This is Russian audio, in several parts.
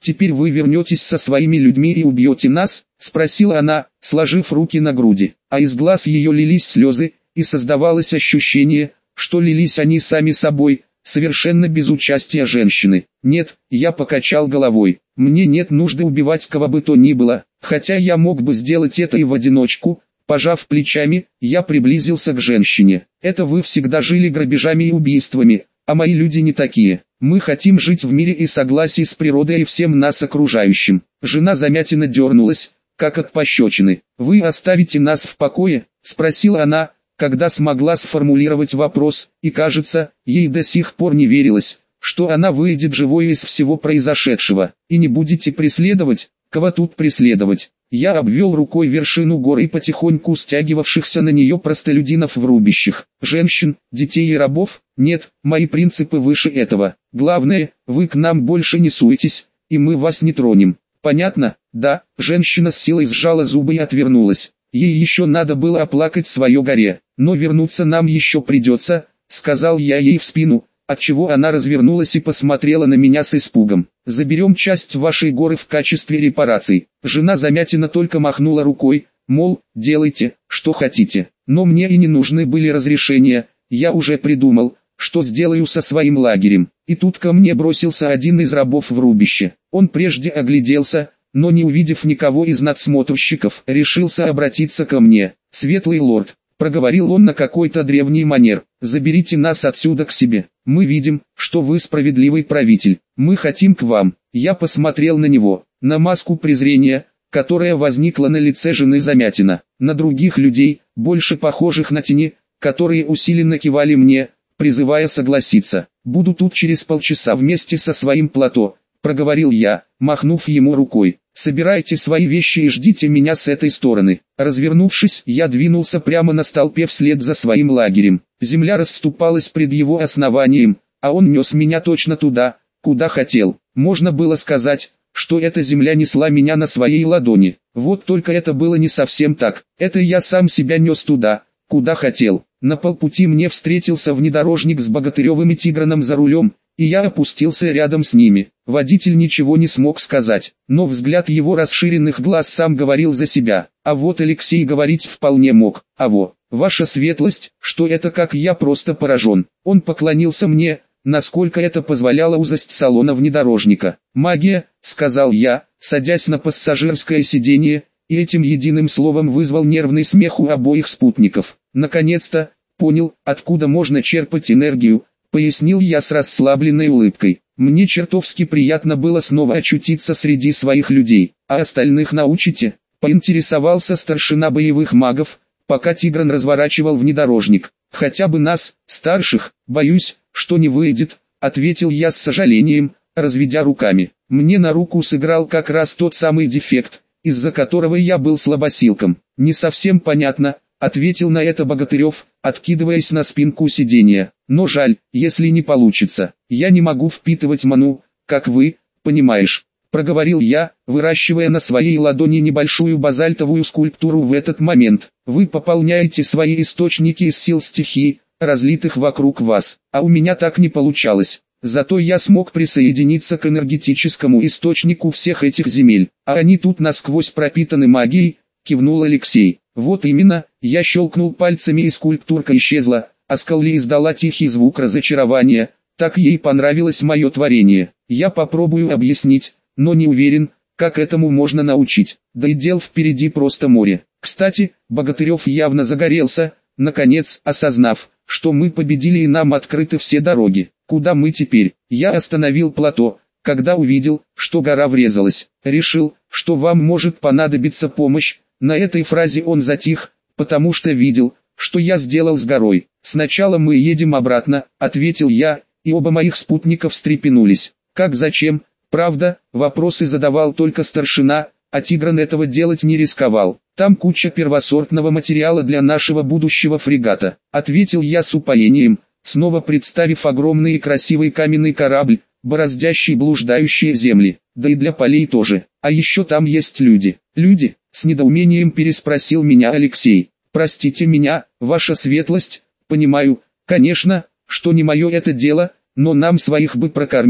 теперь вы вернетесь со своими людьми и убьете нас?» — спросила она, сложив руки на груди. А из глаз ее лились слезы, и создавалось ощущение, что лились они сами собой, совершенно без участия женщины. «Нет», — я покачал головой, — «мне нет нужды убивать кого бы то ни было, хотя я мог бы сделать это и в одиночку». Пожав плечами, я приблизился к женщине. «Это вы всегда жили грабежами и убийствами, а мои люди не такие. Мы хотим жить в мире и согласии с природой и всем нас окружающим». Жена Замятина дернулась, как от пощечины. «Вы оставите нас в покое?» — спросила она, когда смогла сформулировать вопрос, и кажется, ей до сих пор не верилось, что она выйдет живой из всего произошедшего. «И не будете преследовать?» «Кого тут преследовать?» Я обвел рукой вершину горы и потихоньку стягивавшихся на нее простолюдинов в рубищах. «Женщин, детей и рабов? Нет, мои принципы выше этого. Главное, вы к нам больше не суетесь, и мы вас не тронем. Понятно?» «Да». Женщина с силой сжала зубы и отвернулась. Ей еще надо было оплакать свое горе. «Но вернуться нам еще придется», — сказал я ей в спину, отчего она развернулась и посмотрела на меня с испугом. «Заберем часть вашей горы в качестве репараций». Жена Замятина только махнула рукой, мол, делайте, что хотите. Но мне и не нужны были разрешения, я уже придумал, что сделаю со своим лагерем. И тут ко мне бросился один из рабов в рубище. Он прежде огляделся, но не увидев никого из надсмотрщиков, решился обратиться ко мне. «Светлый лорд», — проговорил он на какой-то древний манер, — «заберите нас отсюда к себе. Мы видим, что вы справедливый правитель. Мы хотим к вам». Я посмотрел на него, на маску презрения, которая возникла на лице жены Замятина, на других людей, больше похожих на тени, которые усиленно кивали мне, призывая согласиться. «Буду тут через полчаса вместе со своим плато», — проговорил я, махнув ему рукой. «Собирайте свои вещи и ждите меня с этой стороны». Развернувшись, я двинулся прямо на столпе вслед за своим лагерем. Земля расступалась пред его основанием, а он нес меня точно туда, куда хотел. Можно было сказать, что эта земля несла меня на своей ладони. Вот только это было не совсем так. Это я сам себя нес туда, куда хотел. На полпути мне встретился внедорожник с Богатыревым и Тиграном за рулем, и я опустился рядом с ними. Водитель ничего не смог сказать, но взгляд его расширенных глаз сам говорил за себя. А вот Алексей говорить вполне мог. Ваша светлость, что это, как я просто поражен». Он поклонился мне, насколько это позволяла узость салона внедорожника. «Магия», — сказал я, садясь на пассажирское сиденье, и этим единым словом вызвал нервный смех у обоих спутников. «Наконец-то понял, откуда можно черпать энергию», — пояснил я с расслабленной улыбкой. «Мне чертовски приятно было снова очутиться среди своих людей. А остальных научите?» — поинтересовался старшина боевых магов, пока Тигран разворачивал внедорожник. «Хотя бы нас, старших, боюсь, что не выйдет», — ответил я с сожалением, разведя руками. Мне на руку сыграл как раз тот самый дефект, из-за которого я был слабосилком. «Не совсем понятно», — ответил на это Богатырев, откидываясь на спинку сиденья. «Но жаль, если не получится. Я не могу впитывать ману, как вы, понимаешь», — проговорил я, выращивая на своей ладони небольшую базальтовую скульптуру в этот момент. «Вы пополняете свои источники из сил стихии, разлитых вокруг вас, а у меня так не получалось. Зато я смог присоединиться к энергетическому источнику всех этих земель, а они тут насквозь пропитаны магией», — кивнул Алексей. «Вот именно», — я щелкнул пальцами и скульптурка исчезла, а Скалли издала тихий звук разочарования, так ей понравилось мое творение. «Я попробую объяснить, но не уверен, как этому можно научить, да и дел впереди просто море». Кстати, Богатырев явно загорелся, наконец осознав, что мы победили и нам открыты все дороги. «Куда мы теперь?» Я остановил плато, когда увидел, что гора врезалась. «Решил, что вам может понадобиться помощь». На этой фразе он затих, потому что видел, что я сделал с горой. «Сначала мы едем обратно», — ответил я, и оба моих спутника встрепенулись. «Как зачем?» Правда, вопросы задавал только старшина, а Тигран этого делать не рисковал. «Там куча первосортного материала для нашего будущего фрегата», — ответил я с упоением, снова представив огромный и красивый каменный корабль, бороздящий блуждающие земли, да и для полей тоже. «А еще там есть люди». «Люди?» — с недоумением переспросил меня Алексей. «Простите меня, ваша светлость, понимаю, конечно, что не мое это дело, но нам своих бы прокормить».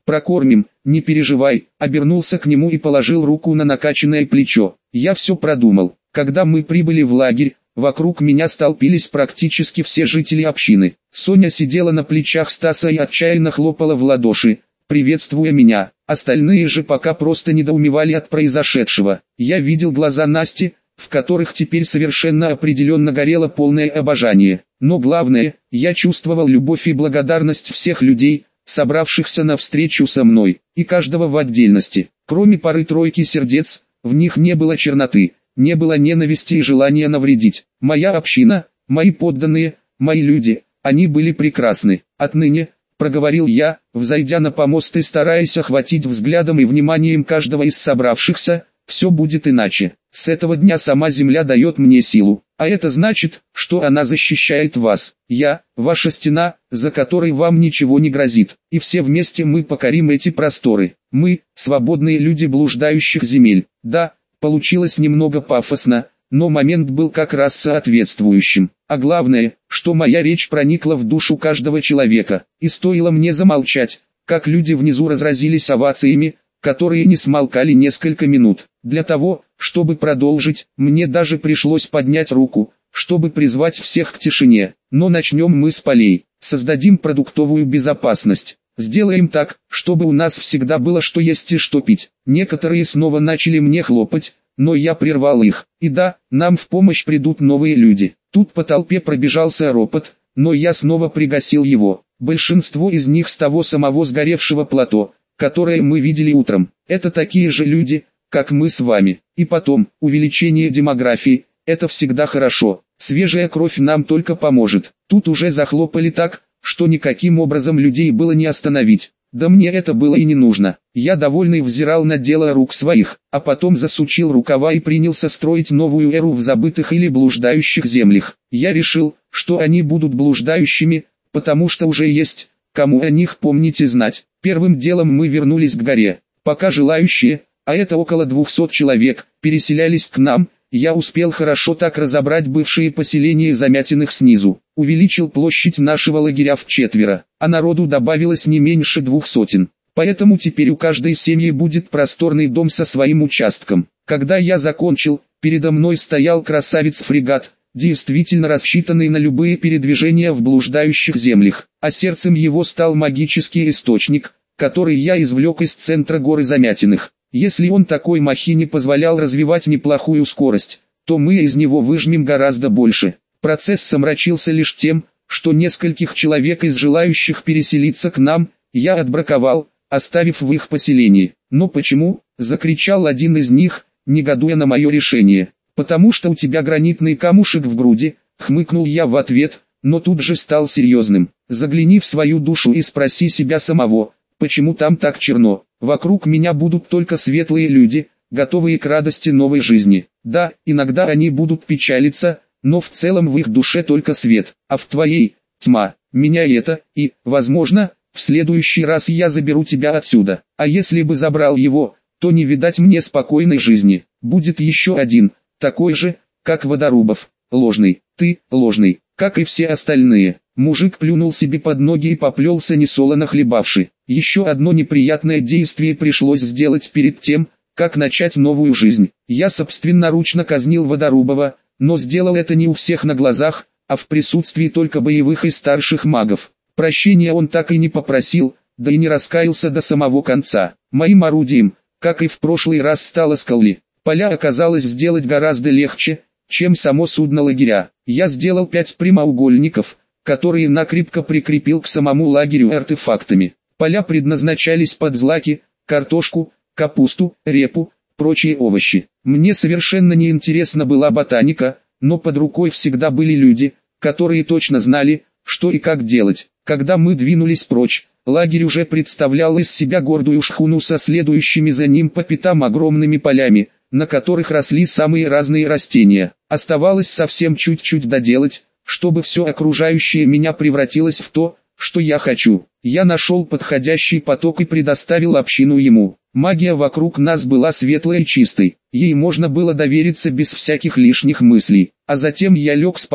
Прокормим, не переживай, обернулся к нему и положил руку на накачанное плечо. Я все продумал. Когда мы прибыли в лагерь, вокруг меня столпились практически все жители общины. Соня сидела на плечах Стаса и отчаянно хлопала в ладоши, приветствуя меня. Остальные же пока просто недоумевали от произошедшего. Я видел глаза Насти, в которых теперь совершенно определенно горело полное обожание. Но главное, я чувствовал любовь и благодарность всех людей, собравшихся на встречу со мной, и каждого в отдельности. Кроме пары-тройки сердец, в них не было черноты, не было ненависти и желания навредить. Моя община, мои подданные, мои люди, они были прекрасны. Отныне, проговорил я, взойдя на помост и стараясь охватить взглядом и вниманием каждого из собравшихся, все будет иначе. С этого дня сама земля дает мне силу, а это значит, что она защищает вас. Я, ваша стена, за которой вам ничего не грозит, и все вместе мы покорим эти просторы. Мы, свободные люди блуждающих земель. Да, получилось немного пафосно, но момент был как раз соответствующим. А главное, что моя речь проникла в душу каждого человека, и стоило мне замолчать, как люди внизу разразились овациями, которые не смолкали несколько минут. Для того, чтобы продолжить, мне даже пришлось поднять руку, чтобы призвать всех к тишине. Но начнем мы с полей. Создадим продуктовую безопасность. Сделаем так, чтобы у нас всегда было что есть и что пить. Некоторые снова начали мне хлопать, но я прервал их. И да, нам в помощь придут новые люди. Тут по толпе пробежался ропот, но я снова пригасил его. Большинство из них с того самого сгоревшего плато, которое мы видели утром. Это такие же люди, как мы с вами. И потом, увеличение демографии, это всегда хорошо. Свежая кровь нам только поможет. Тут уже захлопали так, что никаким образом людей было не остановить. Да мне это было и не нужно. Я довольный взирал на дело рук своих, а потом засучил рукава и принялся строить новую эру в забытых или блуждающих землях. Я решил, что они будут блуждающими, потому что уже есть, кому о них помнить и знать. Первым делом мы вернулись к горе. Пока желающие, а это около 200 человек, переселялись к нам, я успел хорошо так разобрать бывшие поселения Замятиных снизу. Увеличил площадь нашего лагеря вчетверо, а народу добавилось не меньше 200. Поэтому теперь у каждой семьи будет просторный дом со своим участком. Когда я закончил, передо мной стоял красавец-фрегат, действительно рассчитанный на любые передвижения в блуждающих землях, а сердцем его стал магический источник, который я извлек из центра горы Замятиных. Если он такой махине позволял развивать неплохую скорость, то мы из него выжмем гораздо больше. Процесс замрачился лишь тем, что нескольких человек из желающих переселиться к нам, я отбраковал, оставив в их поселении. Но почему? Закричал один из них, негодуя на мое решение. Потому что у тебя гранитный камушек в груди, хмыкнул я в ответ, но тут же стал серьезным. Загляни в свою душу и спроси себя самого, почему там так черно. Вокруг меня будут только светлые люди, готовые к радости новой жизни. Да, иногда они будут печалиться, но в целом в их душе только свет, а в твоей – тьма. Меняй это, и, возможно, в следующий раз я заберу тебя отсюда. А если бы забрал его, то не видать мне спокойной жизни. Будет еще один, такой же, как Водорубов, ложный. Ты, ложный, как и все остальные. Мужик плюнул себе под ноги и поплелся несолоно хлебавши. Еще одно неприятное действие пришлось сделать перед тем, как начать новую жизнь. Я собственноручно казнил Водорубова, но сделал это не у всех на глазах, а в присутствии только боевых и старших магов. Прощения он так и не попросил, да и не раскаялся до самого конца. Моим орудием, как и в прошлый раз, стало скалли. Поля оказалось сделать гораздо легче, чем само судно лагеря. Я сделал 5 прямоугольников, которые накрепко прикрепил к самому лагерю артефактами. Поля предназначались под злаки, картошку, капусту, репу, прочие овощи. Мне совершенно не интересна была ботаника, но под рукой всегда были люди, которые точно знали, что и как делать. Когда мы двинулись прочь, лагерь уже представлял из себя гордую шхуну со следующими за ним по пятам огромными полями, на которых росли самые разные растения. Оставалось совсем чуть-чуть доделать, чтобы все окружающее меня превратилось в то, что я хочу. Я нашел подходящий поток и предоставил общину ему. Магия вокруг нас была светлой и чистой, ей можно было довериться без всяких лишних мыслей. А затем я лег спать,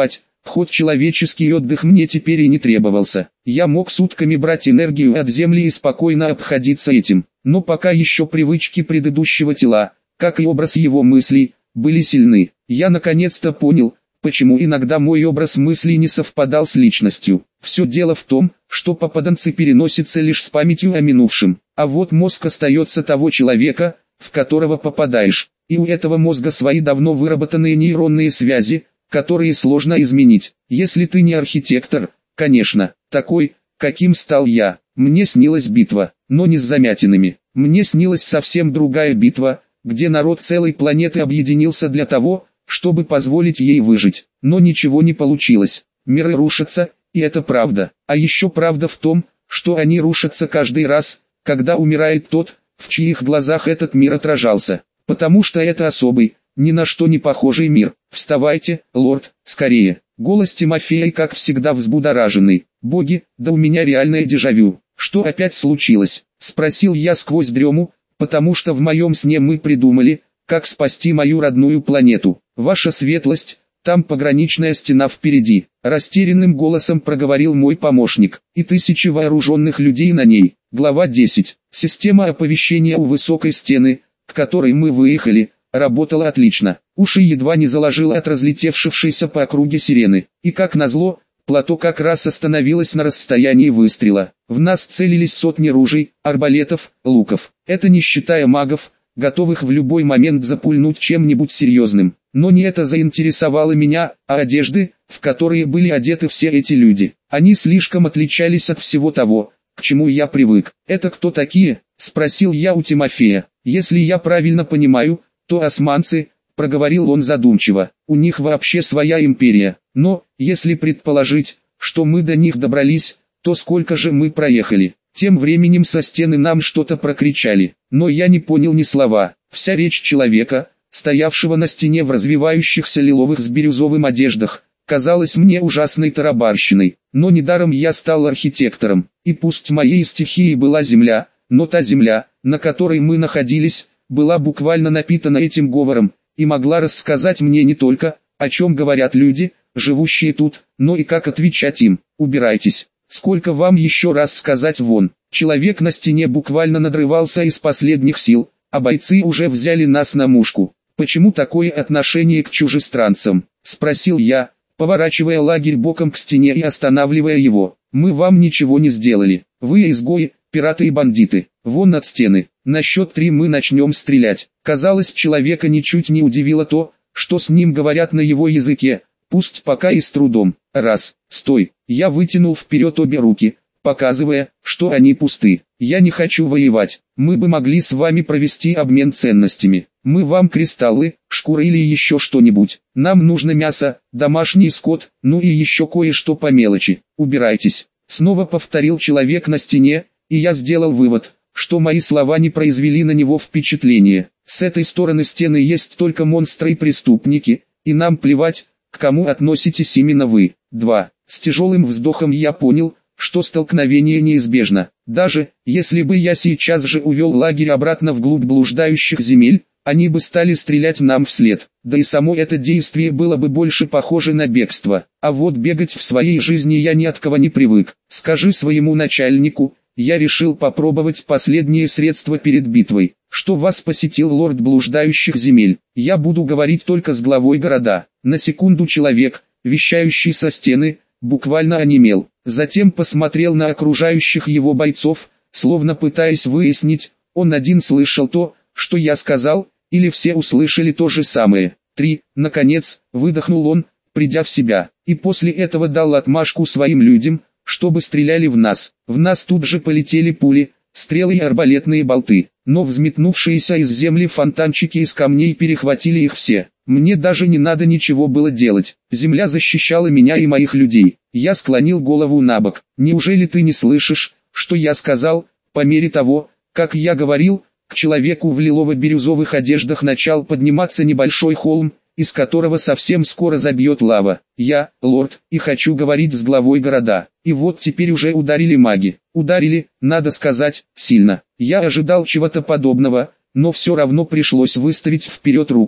хоть человеческий отдых мне теперь и не требовался. Я мог сутками брать энергию от земли и спокойно обходиться этим. Но пока еще привычки предыдущего тела, как и образ его мыслей, были сильны. Я наконец-то понял, почему иногда мой образ мыслей не совпадал с личностью. Все дело в том, что попаданцы переносятся лишь с памятью о минувшем. А вот мозг остается того человека, в которого попадаешь. И у этого мозга свои давно выработанные нейронные связи, которые сложно изменить. Если ты не архитектор, конечно, такой, каким стал я. Мне снилась битва, но не с замятинами. Мне снилась совсем другая битва, где народ целой планеты объединился для того, чтобы позволить ей выжить. Но ничего не получилось. Миры рушатся, и это правда. А еще правда в том, что они рушатся каждый раз, когда умирает тот, в чьих глазах этот мир отражался. Потому что это особый, ни на что не похожий мир. «Вставайте, лорд, скорее!» Голос Тимофея как всегда взбудораженный. «Боги, да у меня реальное дежавю. Что опять случилось?» Спросил я сквозь дрему, потому что в моем сне мы придумали, как спасти мою родную планету. «Ваша светлость, там пограничная стена впереди», растерянным голосом проговорил мой помощник, «и тысячи вооруженных людей на ней». Глава 10. Система оповещения у высокой стены, к которой мы выехали, работала отлично. Уши едва не заложило от разлетевшейся по округе сирены. И как назло, плато как раз остановилось на расстоянии выстрела. В нас целились сотни ружей, арбалетов, луков. Это не считая магов, готовых в любой момент запульнуть чем-нибудь серьезным. Но не это заинтересовало меня, а одежды, в которые были одеты все эти люди. Они слишком отличались от всего того, к чему я привык. «Это кто такие?» – спросил я у Тимофея. «Если я правильно понимаю, то османцы», – проговорил он задумчиво, – «у них вообще своя империя. Но, если предположить, что мы до них добрались, то сколько же мы проехали?» Тем временем со стены нам что-то прокричали, но я не понял ни слова. Вся речь человека, стоявшего на стене в развивающихся лиловых с бирюзовым одеждах, казалась мне ужасной тарабарщиной. Но недаром я стал архитектором, и пусть моей стихией была земля, но та земля, на которой мы находились, была буквально напитана этим говором, и могла рассказать мне не только, о чем говорят люди, живущие тут, но и как отвечать им. «Убирайтесь! Сколько вам еще раз сказать вон?» Человек на стене буквально надрывался из последних сил, а бойцы уже взяли нас на мушку. «Почему такое отношение к чужестранцам?» – спросил я, поворачивая лагерь боком к стене и останавливая его. «Мы вам ничего не сделали. Вы изгои, пираты и бандиты. Вон от стены. На счет 3 мы начнем стрелять». Казалось, человека ничуть не удивило то, что с ним говорят на его языке, пусть пока и с трудом. «Раз, стой!» Я вытянул вперед обе руки, показывая, что они пусты. «Я не хочу воевать. Мы бы могли с вами провести обмен ценностями. Мы вам кристаллы, шкуры или еще что-нибудь. Нам нужно мясо, домашний скот, ну и еще кое-что по мелочи. Убирайтесь!» Снова повторил человек на стене, и я сделал вывод, что мои слова не произвели на него впечатления. С этой стороны стены есть только монстры и преступники, и нам плевать, к кому относитесь именно вы. 2. С тяжелым вздохом я понял, что столкновение неизбежно. Даже, если бы я сейчас же увел лагерь обратно вглубь блуждающих земель, они бы стали стрелять нам вслед. Да и само это действие было бы больше похоже на бегство. А вот бегать в своей жизни я ни от кого не привык. «Скажи своему начальнику, я решил попробовать последние средства перед битвой, что вас посетил лорд блуждающих земель. Я буду говорить только с главой города». На секунду человек, вещающий со стены, буквально онемел. Затем посмотрел на окружающих его бойцов, словно пытаясь выяснить, он один слышал то, что я сказал, или все услышали то же самое. 3. Наконец, выдохнул он, придя в себя, и после этого дал отмашку своим людям, чтобы стреляли в нас. В нас тут же полетели пули, стрелы и арбалетные болты, но взметнувшиеся из земли фонтанчики из камней перехватили их все. Мне даже не надо ничего было делать. Земля защищала меня и моих людей. Я склонил голову набок. «Неужели ты не слышишь, что я сказал?» По мере того, как я говорил, к человеку в лилово-бирюзовых одеждах начал подниматься небольшой холм, из которого совсем скоро забьет лава. «Я, лорд, и хочу говорить с главой города». И вот теперь уже ударили маги. Ударили, надо сказать, сильно. Я ожидал чего-то подобного, но все равно пришлось выставить вперед руку,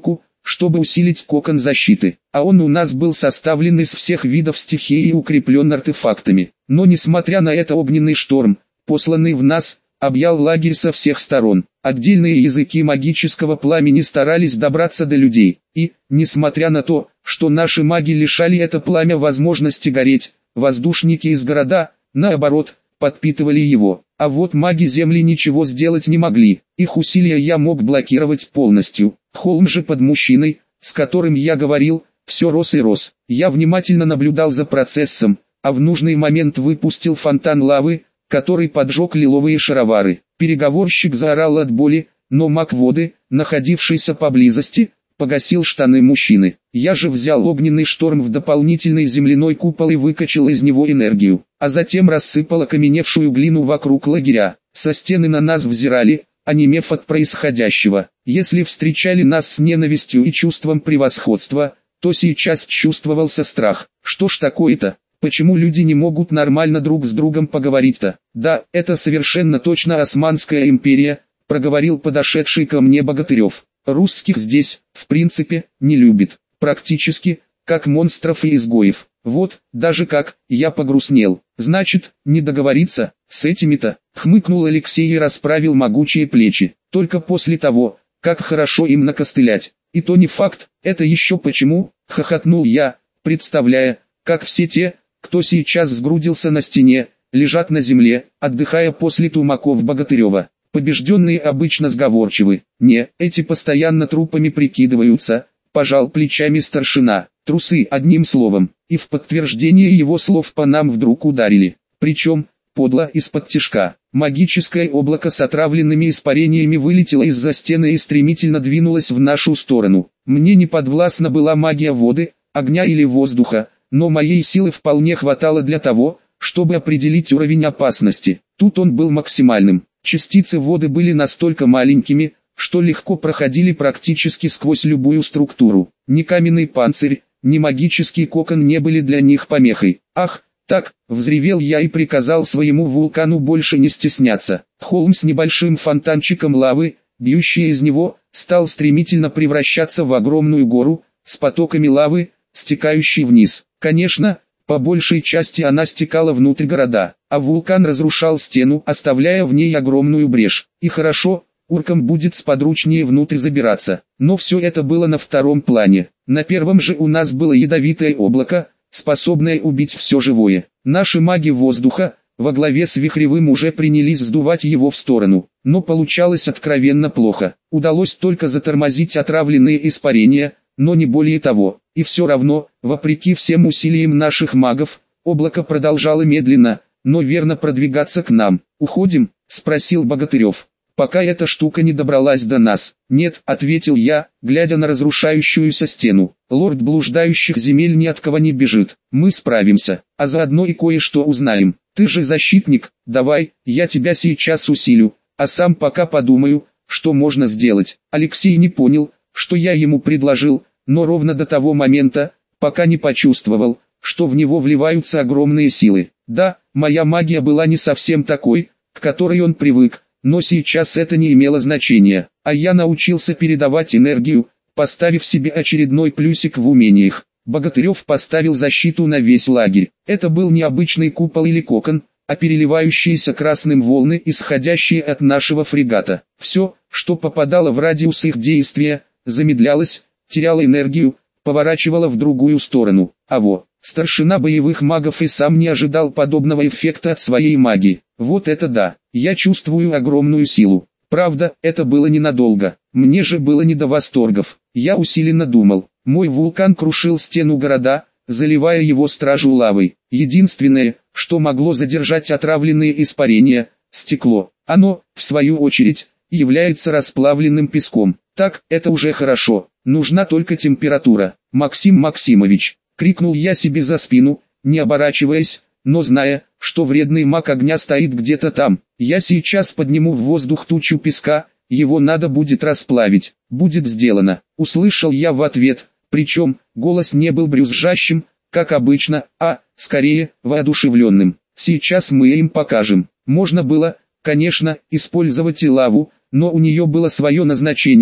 чтобы усилить кокон защиты. А он у нас был составлен из всех видов стихии и укреплен артефактами. Но несмотря на это, огненный шторм, посланный в нас, объял лагерь со всех сторон. Отдельные языки магического пламени старались добраться до людей. И, несмотря на то, что наши маги лишали это пламя возможности гореть, воздушники из города, наоборот, подпитывали его. А вот маги земли ничего сделать не могли. Их усилия я мог блокировать полностью. Холм же под мужчиной, с которым я говорил, все рос и рос. Я внимательно наблюдал за процессом, а в нужный момент выпустил фонтан лавы, который поджег лиловые шаровары. Переговорщик заорал от боли, но маг воды, находившийся поблизости, погасил штаны мужчины. Я же взял огненный шторм в дополнительный земляной купол и выкачал из него энергию, а затем рассыпал окаменевшую глину вокруг лагеря. Со стены на нас взирали, онемев от происходящего. Если встречали нас с ненавистью и чувством превосходства, то сейчас чувствовался страх. Что ж такое-то? Почему люди не могут нормально друг с другом поговорить-то? Да, это совершенно точно Османская империя, проговорил подошедший ко мне Богатырев. Русских здесь, в принципе, не любит. Практически, как монстров и изгоев. Вот, даже как, я погрустнел. Значит, не договориться, с этими-то, хмыкнул Алексей и расправил могучие плечи. Только после того, как хорошо им накостылять. И то не факт, это еще почему, хохотнул я, представляя, как все те, кто сейчас сгрудился на стене, лежат на земле, отдыхая после тумаков Богатырева. Побежденные обычно сговорчивы. Не, эти постоянно трупами прикидываются, пожал плечами старшина. Трусы, одним словом. И в подтверждение его слов по нам вдруг ударили. Причем, подло, из-под тишка. Магическое облако с отравленными испарениями вылетело из-за стены и стремительно двинулось в нашу сторону. Мне не подвластна была магия воды, огня или воздуха, но моей силы вполне хватало для того, чтобы определить уровень опасности. Тут он был максимальным. Частицы воды были настолько маленькими, что легко проходили практически сквозь любую структуру. Ни каменный панцирь, ни магический кокон не были для них помехой. Ах, так, взревел я и приказал своему вулкану больше не стесняться. Холм с небольшим фонтанчиком лавы, бьющий из него, стал стремительно превращаться в огромную гору, с потоками лавы, стекающей вниз. Конечно, по большей части она стекала внутрь города, а вулкан разрушал стену, оставляя в ней огромную брешь. И хорошо, уркам будет сподручнее внутрь забираться. Но все это было на втором плане. На первом же у нас было ядовитое облако, способное убить все живое. Наши маги воздуха, во главе с Вихревым, уже принялись сдувать его в сторону. Но получалось откровенно плохо. Удалось только затормозить отравленные испарения, но не более того. И все равно, вопреки всем усилиям наших магов, облако продолжало медленно, но верно продвигаться к нам. «Уходим?» – спросил Богатырев. «Пока эта штука не добралась до нас». «Нет», – ответил я, глядя на разрушающуюся стену. «Лорд блуждающих земель ни от кого не бежит. Мы справимся, а заодно и кое-что узнаем. Ты же защитник, давай, я тебя сейчас усилю, а сам пока подумаю, что можно сделать». Алексей не понял, что я ему предложил, но ровно до того момента, пока не почувствовал, что в него вливаются огромные силы. Да, моя магия была не совсем такой, к которой он привык, но сейчас это не имело значения, а я научился передавать энергию, поставив себе очередной плюсик в умениях. Богатырев поставил защиту на весь лагерь. Это был не обычный купол или кокон, а переливающиеся красным волны, исходящие от нашего фрегата. Все, что попадало в радиус их действия, замедлялось, теряло энергию, поворачивало в другую сторону. Старшина боевых магов и сам не ожидал подобного эффекта от своей магии. Вот это да, я чувствую огромную силу. Правда, это было ненадолго, мне же было не до восторгов. Я усиленно думал, мой вулкан крушил стену города, заливая его стражу лавой. Единственное, что могло задержать отравленные испарения, стекло. Оно, в свою очередь, является расплавленным песком. Так, это уже хорошо, нужна только температура. «Максим Максимович!» — крикнул я себе за спину, не оборачиваясь, но зная, что вредный маг огня стоит где-то там. «Я сейчас подниму в воздух тучу песка, его надо будет расплавить». «Будет сделано», — услышал я в ответ, причем, голос не был брюзжащим, как обычно, а, скорее, воодушевленным. «Сейчас мы им покажем». Можно было, конечно, использовать и лаву, но у нее было свое назначение,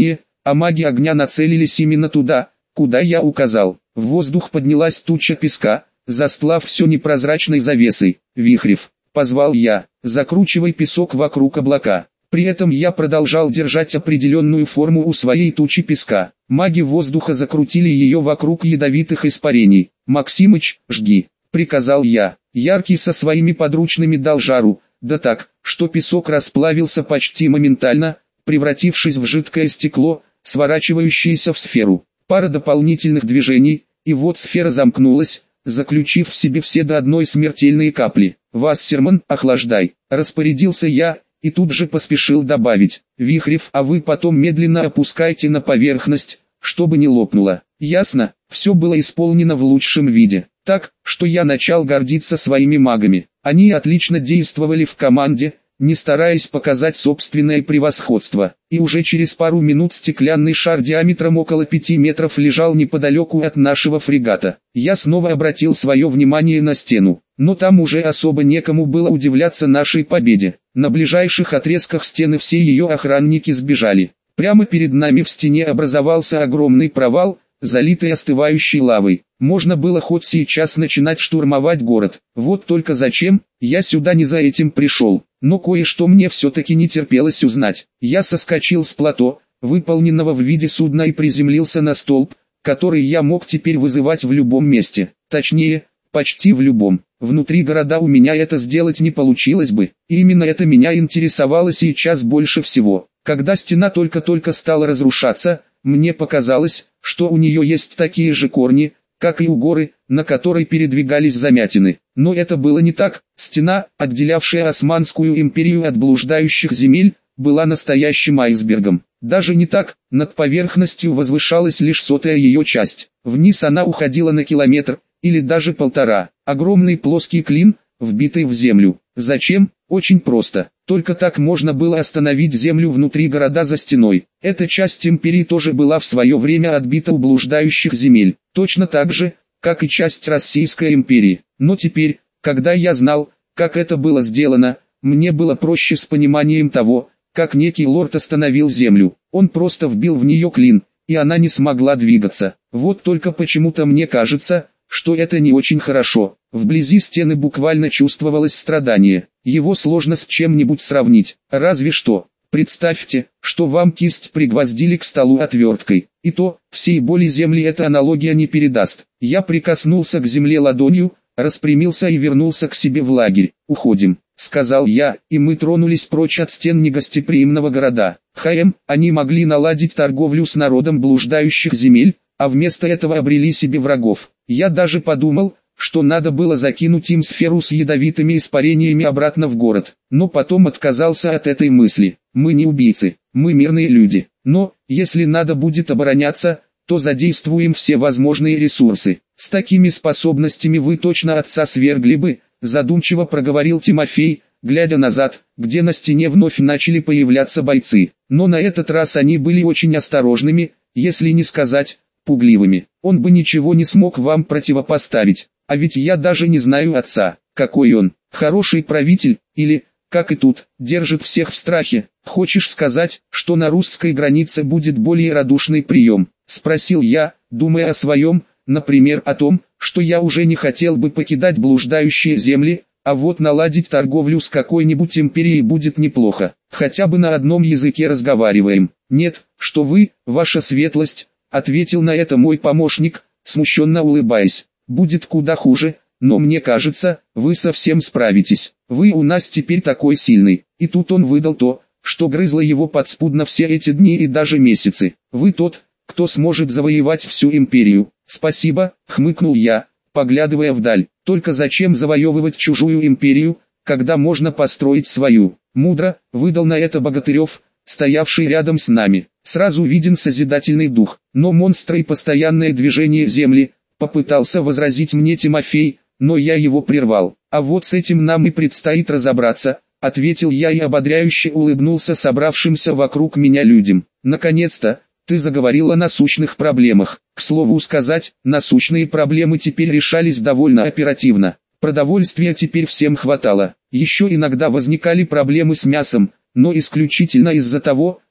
а маги огня нацелились именно туда, куда я указал. В воздух поднялась туча песка, застлав все непрозрачной завесой. «Вихрев», — позвал я, — «закручивай песок вокруг облака». При этом я продолжал держать определенную форму у своей тучи песка. Маги воздуха закрутили ее вокруг ядовитых испарений. «Максимыч, жги», — приказал я. Яркий со своими подручными дал жару, да так, что песок расплавился почти моментально, превратившись в жидкое стекло, сворачивающееся в сферу. Пара дополнительных движений, и вот сфера замкнулась, заключив в себе все до одной смертельные капли. «Вассерман, охлаждай», — распорядился я, и тут же поспешил добавить: «Вихрев, а вы потом медленно опускайте на поверхность, чтобы не лопнуло». Ясно, все было исполнено в лучшем виде, так, что я начал гордиться своими магами. Они отлично действовали в команде, не стараясь показать собственное превосходство. И уже через пару минут стеклянный шар диаметром около 5 метров лежал неподалеку от нашего фрегата. Я снова обратил свое внимание на стену, но там уже особо некому было удивляться нашей победе. На ближайших отрезках стены все ее охранники сбежали. Прямо перед нами в стене образовался огромный провал, залитый остывающей лавой. Можно было хоть сейчас начинать штурмовать город. Вот только зачем? Я сюда не за этим пришел. Но кое-что мне все-таки не терпелось узнать. Я соскочил с плато, выполненного в виде судна, и приземлился на столб, который я мог теперь вызывать в любом месте. Точнее, почти в любом. Внутри города у меня это сделать не получилось бы. И именно это меня интересовало сейчас больше всего. Когда стена только-только стала разрушаться, мне показалось, что у нее есть такие же корни, как и у горы, на которой передвигались замятины. Но это было не так. Стена, отделявшая Османскую империю от блуждающих земель, была настоящим айсбергом. Даже не так, над поверхностью возвышалась лишь сотая ее часть. Вниз она уходила на километр, или даже полтора. Огромный плоский клин, вбитый в землю. Зачем? Очень просто. Только так можно было остановить землю внутри города за стеной. Эта часть империи тоже была в свое время отбита у блуждающих земель. Точно так же, как и часть Российской империи. Но теперь, когда я знал, как это было сделано, мне было проще с пониманием того, как некий лорд остановил землю. Он просто вбил в нее клин, и она не смогла двигаться. Вот только почему-то мне кажется, что это не очень хорошо. Вблизи стены буквально чувствовалось страдание. Его сложно с чем-нибудь сравнить. Разве что, представьте, что вам кисть пригвоздили к столу отверткой. И то, всей боли земли эта аналогия не передаст. Я прикоснулся к земле ладонью, распрямился и вернулся к себе в лагерь. «Уходим», — сказал я, и мы тронулись прочь от стен негостеприимного города. Они могли наладить торговлю с народом блуждающих земель, а вместо этого обрели себе врагов. Я даже подумал, что надо было закинуть им сферу с ядовитыми испарениями обратно в город. Но потом отказался от этой мысли. Мы не убийцы, мы мирные люди. Но, если надо будет обороняться, то задействуем все возможные ресурсы. С такими способностями вы точно отца свергли бы, задумчиво проговорил Тимофей, глядя назад, где на стене вновь начали появляться бойцы. Но на этот раз они были очень осторожными, если не сказать пугливыми. Он бы ничего не смог вам противопоставить. А ведь я даже не знаю отца. Какой он? Хороший правитель, или, как и тут, держит всех в страхе? Хочешь сказать, что на русской границе будет более радушный прием? Спросил я, думая о своем, например о том, что я уже не хотел бы покидать блуждающие земли, а вот наладить торговлю с какой-нибудь империей будет неплохо. Хотя бы на одном языке разговариваем. Нет, что вы, ваша светлость, ответил на это мой помощник, смущенно улыбаясь. Будет куда хуже, но мне кажется, вы совсем справитесь. Вы у нас теперь такой сильный. И тут он выдал то, что грызло его подспудно все эти дни и даже месяцы. Вы тот, кто сможет завоевать всю империю. Спасибо, хмыкнул я, поглядывая вдаль. Только зачем завоевывать чужую империю, когда можно построить свою? Мудро, выдал на это Богатырев, стоявший рядом с нами. Сразу виден созидательный дух, но монстры и постоянное движение земли, попытался возразить мне Тимофей, но я его прервал. А вот с этим нам и предстоит разобраться, ответил я и ободряюще улыбнулся собравшимся вокруг меня людям. Наконец-то, ты заговорил о насущных проблемах. К слову сказать, насущные проблемы теперь решались довольно оперативно. Продовольствия теперь всем хватало. Еще иногда возникали проблемы с мясом, но исключительно из-за того,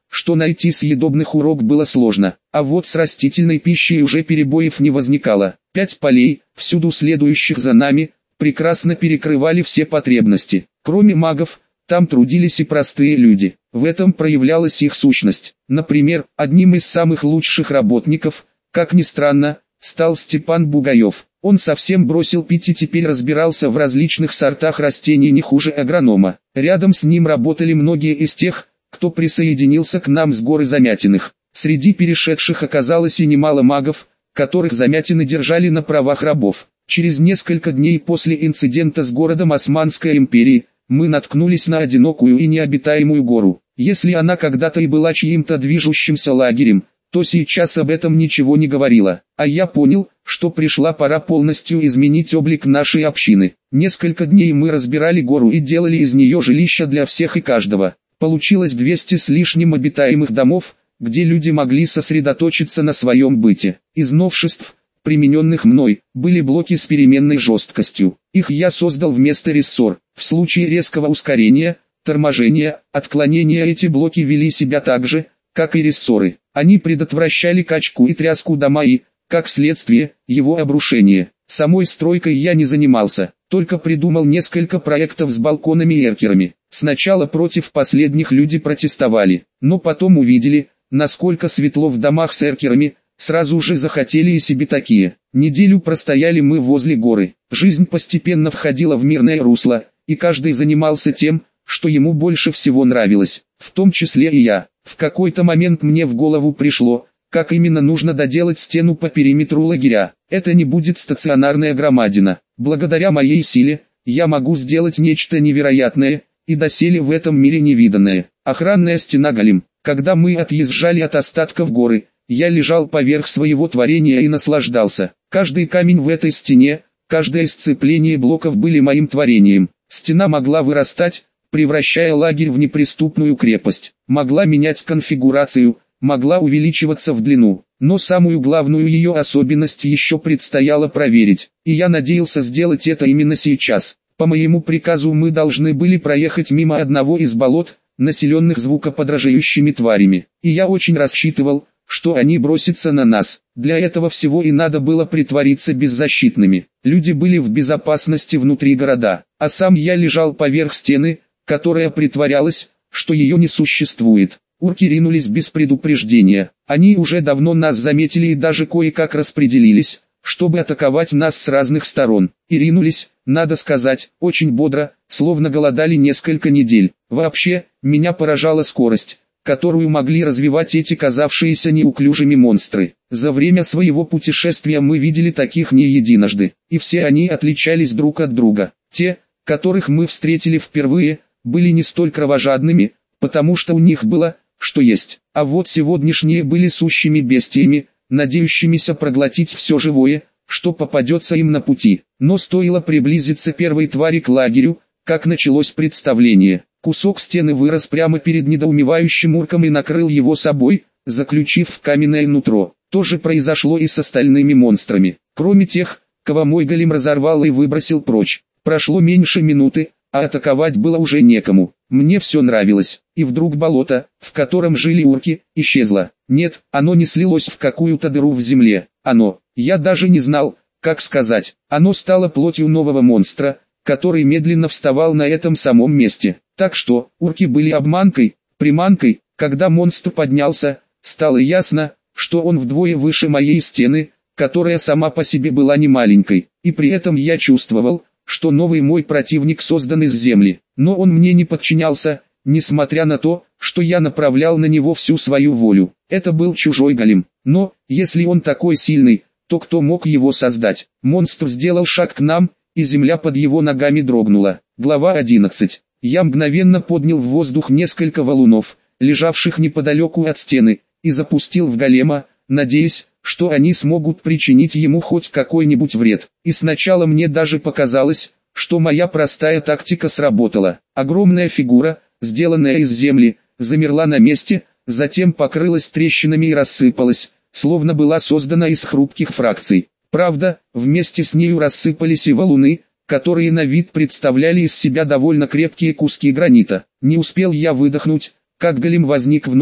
что найти съедобных урок было сложно, а вот с растительной пищей уже перебоев не возникало. 5 полей, всюду следующих за нами, прекрасно перекрывали все потребности. Кроме магов, там трудились и простые люди. В этом проявлялась их сущность. Например, одним из самых лучших работников, как ни странно, стал Степан Бугаев. Он совсем бросил пить и теперь разбирался в различных сортах растений не хуже агронома. Рядом с ним работали многие из тех, кто присоединился к нам с горы Замятиных. Среди перешедших оказалось и немало магов, которых Замятины держали на правах рабов. Через несколько дней после инцидента с городом Османской империи, мы наткнулись на одинокую и необитаемую гору. Если она когда-то и была чьим-то движущимся лагерем, то сейчас об этом ничего не говорила. А я понял, что пришла пора полностью изменить облик нашей общины. Несколько дней мы разбирали гору и делали из нее жилища для всех и каждого. Получилось 200 с лишним обитаемых домов, где люди могли сосредоточиться на своем быте. Из новшеств, примененных мной, были блоки с переменной жесткостью. Их я создал вместо рессор. В случае резкого ускорения, торможения, отклонения эти блоки вели себя так же, как и рессоры. Они предотвращали качку и тряску дома и, как следствие, его обрушение. Самой стройкой я не занимался, только придумал несколько проектов с балконами и эркерами. Сначала против последних люди протестовали, но потом увидели, насколько светло в домах с эркерами, сразу же захотели и себе такие. Неделю простояли мы возле горы. Жизнь постепенно входила в мирное русло, и каждый занимался тем, что ему больше всего нравилось, в том числе и я. В какой-то момент мне в голову пришло, как именно нужно доделать стену по периметру лагеря. Это не будет стационарная громадина. Благодаря моей силе, я могу сделать нечто невероятное, и доселе в этом мире невиданное. Охранная стена голем. Когда мы отъезжали от остатков горы, я лежал поверх своего творения и наслаждался. Каждый камень в этой стене, каждое сцепление блоков были моим творением. Стена могла вырастать, превращая лагерь в неприступную крепость. Могла менять конфигурацию, могла увеличиваться в длину. Но самую главную ее особенность еще предстояло проверить. И я надеялся сделать это именно сейчас. По моему приказу мы должны были проехать мимо одного из болот, населенных звукоподражающими тварями. И я очень рассчитывал, что они бросятся на нас. Для этого всего и надо было притвориться беззащитными. Люди были в безопасности внутри города, а сам я лежал поверх стены, которая притворялась, что ее не существует. Урки ринулись без предупреждения. Они уже давно нас заметили и даже кое-как распределились, чтобы атаковать нас с разных сторон. И ринулись, надо сказать, очень бодро, словно голодали несколько недель. Вообще, меня поражала скорость, которую могли развивать эти казавшиеся неуклюжими монстры. За время своего путешествия мы видели таких не единожды, и все они отличались друг от друга. Те, которых мы встретили впервые, были не столь кровожадными, потому что у них было, что есть. А вот сегодняшние были сущими бестиями, надеющимися проглотить все живое, что попадется им на пути. Но стоило приблизиться первой твари к лагерю, как началось представление. Кусок стены вырос прямо перед недоумевающим урком и накрыл его собой, заключив в каменное нутро. То же произошло и с остальными монстрами, кроме тех, кого мой голем разорвал и выбросил прочь. Прошло меньше минуты, а атаковать было уже некому. Мне все нравилось, и вдруг болото, в котором жили урки, исчезло. Нет, оно не слилось в какую-то дыру в земле. Я даже не знал, как сказать. Оно стало плотью нового монстра, который медленно вставал на этом самом месте. Так что, урки были обманкой, приманкой. Когда монстр поднялся, стало ясно, что он вдвое выше моей стены, которая сама по себе была не маленькой. И при этом я чувствовал, что новый мой противник создан из земли. Но он мне не подчинялся, несмотря на то, что я направлял на него всю свою волю. Это был чужой голем. Но, если он такой сильный, то кто мог его создать? Монстр сделал шаг к нам, и земля под его ногами дрогнула. Глава 11. Я мгновенно поднял в воздух несколько валунов, лежавших неподалеку от стены, и запустил в голема, надеясь, что они смогут причинить ему хоть какой-нибудь вред. И сначала мне даже показалось, что моя простая тактика сработала. Огромная фигура, сделанная из земли, замерла на месте, затем покрылась трещинами и рассыпалась, словно была создана из хрупких фракций. Правда, вместе с нею рассыпались и валуны, которые на вид представляли из себя довольно крепкие куски гранита. Не успел я выдохнуть, как голем возник вновь,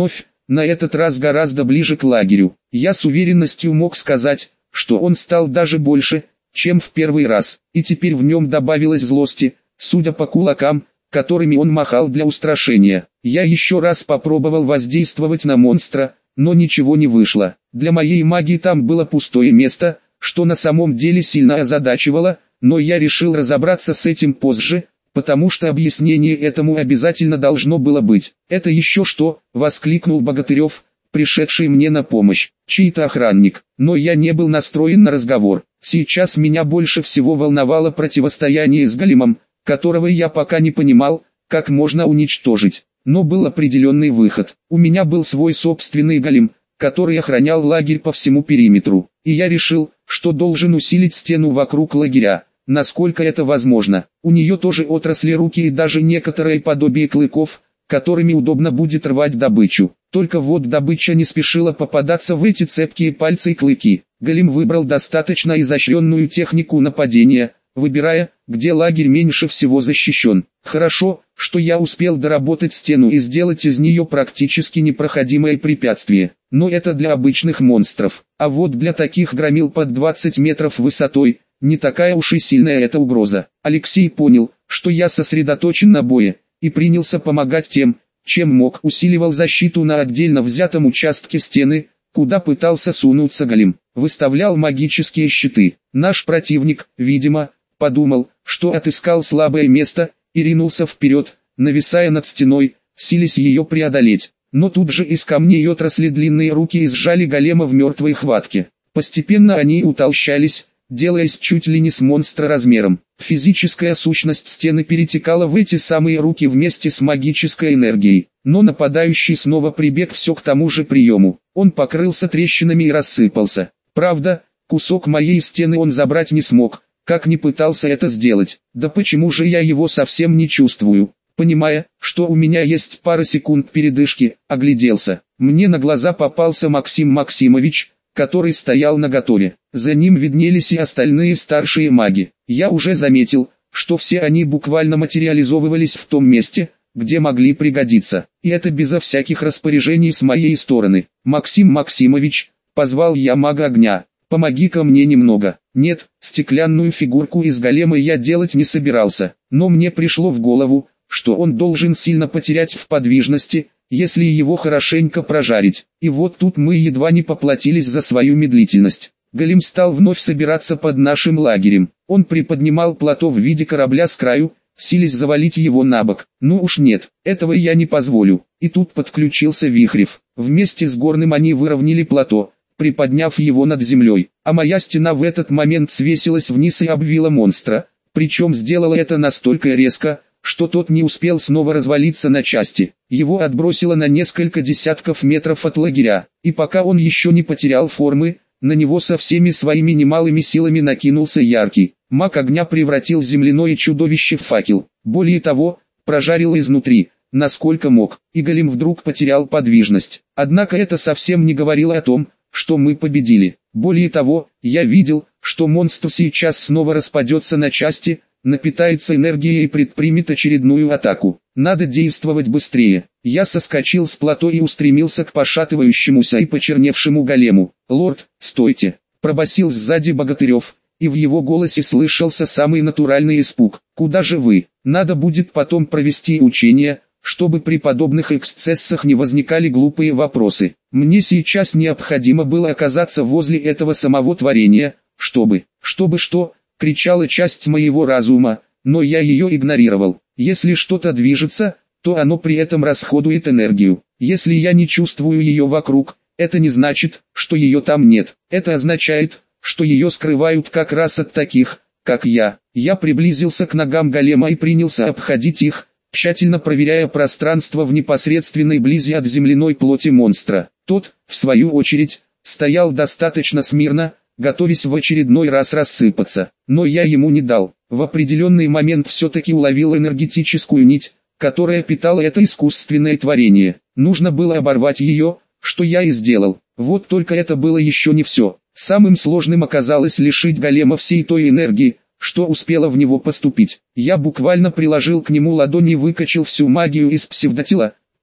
на этот раз гораздо ближе к лагерю. Я с уверенностью мог сказать, что он стал даже больше, чем в первый раз, и теперь в нем добавилось злости, судя по кулакам, которыми он махал для устрашения. Я еще раз попробовал воздействовать на монстра, но ничего не вышло. Для моей магии там было пустое место, что на самом деле сильно озадачивало, но я решил разобраться с этим позже, потому что объяснение этому обязательно должно было быть. «Это еще что?» — воскликнул Богатырев, пришедший мне на помощь. «Чей-то охранник». Но я не был настроен на разговор. Сейчас меня больше всего волновало противостояние с големом, которого я пока не понимал, как можно уничтожить. Но был определенный выход. У меня был свой собственный голем, который охранял лагерь по всему периметру. И я решил, что должен усилить стену вокруг лагеря, насколько это возможно. У нее тоже отросли руки и даже некоторое подобие клыков, которыми удобно будет рвать добычу. Только вот добыча не спешила попадаться в эти цепкие пальцы и клыки. Голем выбрал достаточно изощренную технику нападения, выбирая, где лагерь меньше всего защищен. Хорошо, что я успел доработать стену и сделать из нее практически непроходимое препятствие. Но это для обычных монстров. А вот для таких громил под 20 метров высотой, не такая уж и сильная эта угроза. Алексей понял, что я сосредоточен на бое, и принялся помогать тем, чем мог. Усиливал защиту на отдельно взятом участке стены, куда пытался сунуться голем. Выставлял магические щиты. Наш противник, видимо, подумал, что отыскал слабое место, и ринулся вперед, нависая над стеной, силясь ее преодолеть. Но тут же из камней отросли длинные руки и сжали голема в мертвой хватке. Постепенно они утолщались, делаясь чуть ли не с монстра размером. Физическая сущность стены перетекала в эти самые руки вместе с магической энергией. Но нападающий снова прибег все к тому же приему. Он покрылся трещинами и рассыпался. Правда, кусок моей стены он забрать не смог, как ни пытался это сделать. Да почему же я его совсем не чувствую? Понимая, что у меня есть пара секунд передышки, огляделся. Мне на глаза попался Максим Максимович, который стоял наготове. За ним виднелись и остальные старшие маги. Я уже заметил, что все они буквально материализовывались в том месте, где могли пригодиться. И это безо всяких распоряжений с моей стороны. «Максим Максимович», — позвал я мага огня, — «помоги-ка мне немного». Нет, стеклянную фигурку из голема я делать не собирался, но мне пришло в голову, что он должен сильно потерять в подвижности, если его хорошенько прожарить. И вот тут мы едва не поплатились за свою медлительность. Голем стал вновь собираться под нашим лагерем. Он приподнимал плато в виде корабля с краю, силясь завалить его на бок. Ну уж нет, этого я не позволю. И тут подключился Вихрев. Вместе с Горным они выровняли плато, приподняв его над землей. А моя стена в этот момент свесилась вниз и обвила монстра. Причем сделала это настолько резко, что тот не успел снова развалиться на части. Его отбросило на несколько десятков метров от лагеря, и пока он еще не потерял формы, на него со всеми своими немалыми силами накинулся яркий. Маг огня превратил земляное чудовище в факел. Более того, прожарил изнутри, насколько мог, и голем вдруг потерял подвижность. Однако это совсем не говорило о том, что мы победили. Более того, я видел, что монстр сейчас снова распадется на части, напитается энергией и предпримет очередную атаку. Надо действовать быстрее. Я соскочил с плато и устремился к пошатывающемуся и почерневшему голему. «Лорд, стойте!» — пробасил сзади Богатырев, и в его голосе слышался самый натуральный испуг. «Куда же вы? Надо будет потом провести учения, чтобы при подобных эксцессах не возникали глупые вопросы. Мне сейчас необходимо было оказаться возле этого самого творения, чтобы что?» — кричала часть моего разума, но я ее игнорировал. Если что-то движется, то оно при этом расходует энергию. Если я не чувствую ее вокруг, это не значит, что ее там нет. Это означает, что ее скрывают как раз от таких, как я. Я приблизился к ногам голема и принялся обходить их, тщательно проверяя пространство в непосредственной близи от земляной плоти монстра. Тот, в свою очередь, стоял достаточно смирно, готовясь в очередной раз рассыпаться. Но я ему не дал. В определенный момент все-таки уловил энергетическую нить, которая питала это искусственное творение. Нужно было оборвать ее, что я и сделал. Вот только это было еще не все. Самым сложным оказалось лишить голема всей той энергии, что успела в него поступить. Я буквально приложил к нему ладони и выкачал всю магию из псевдотела,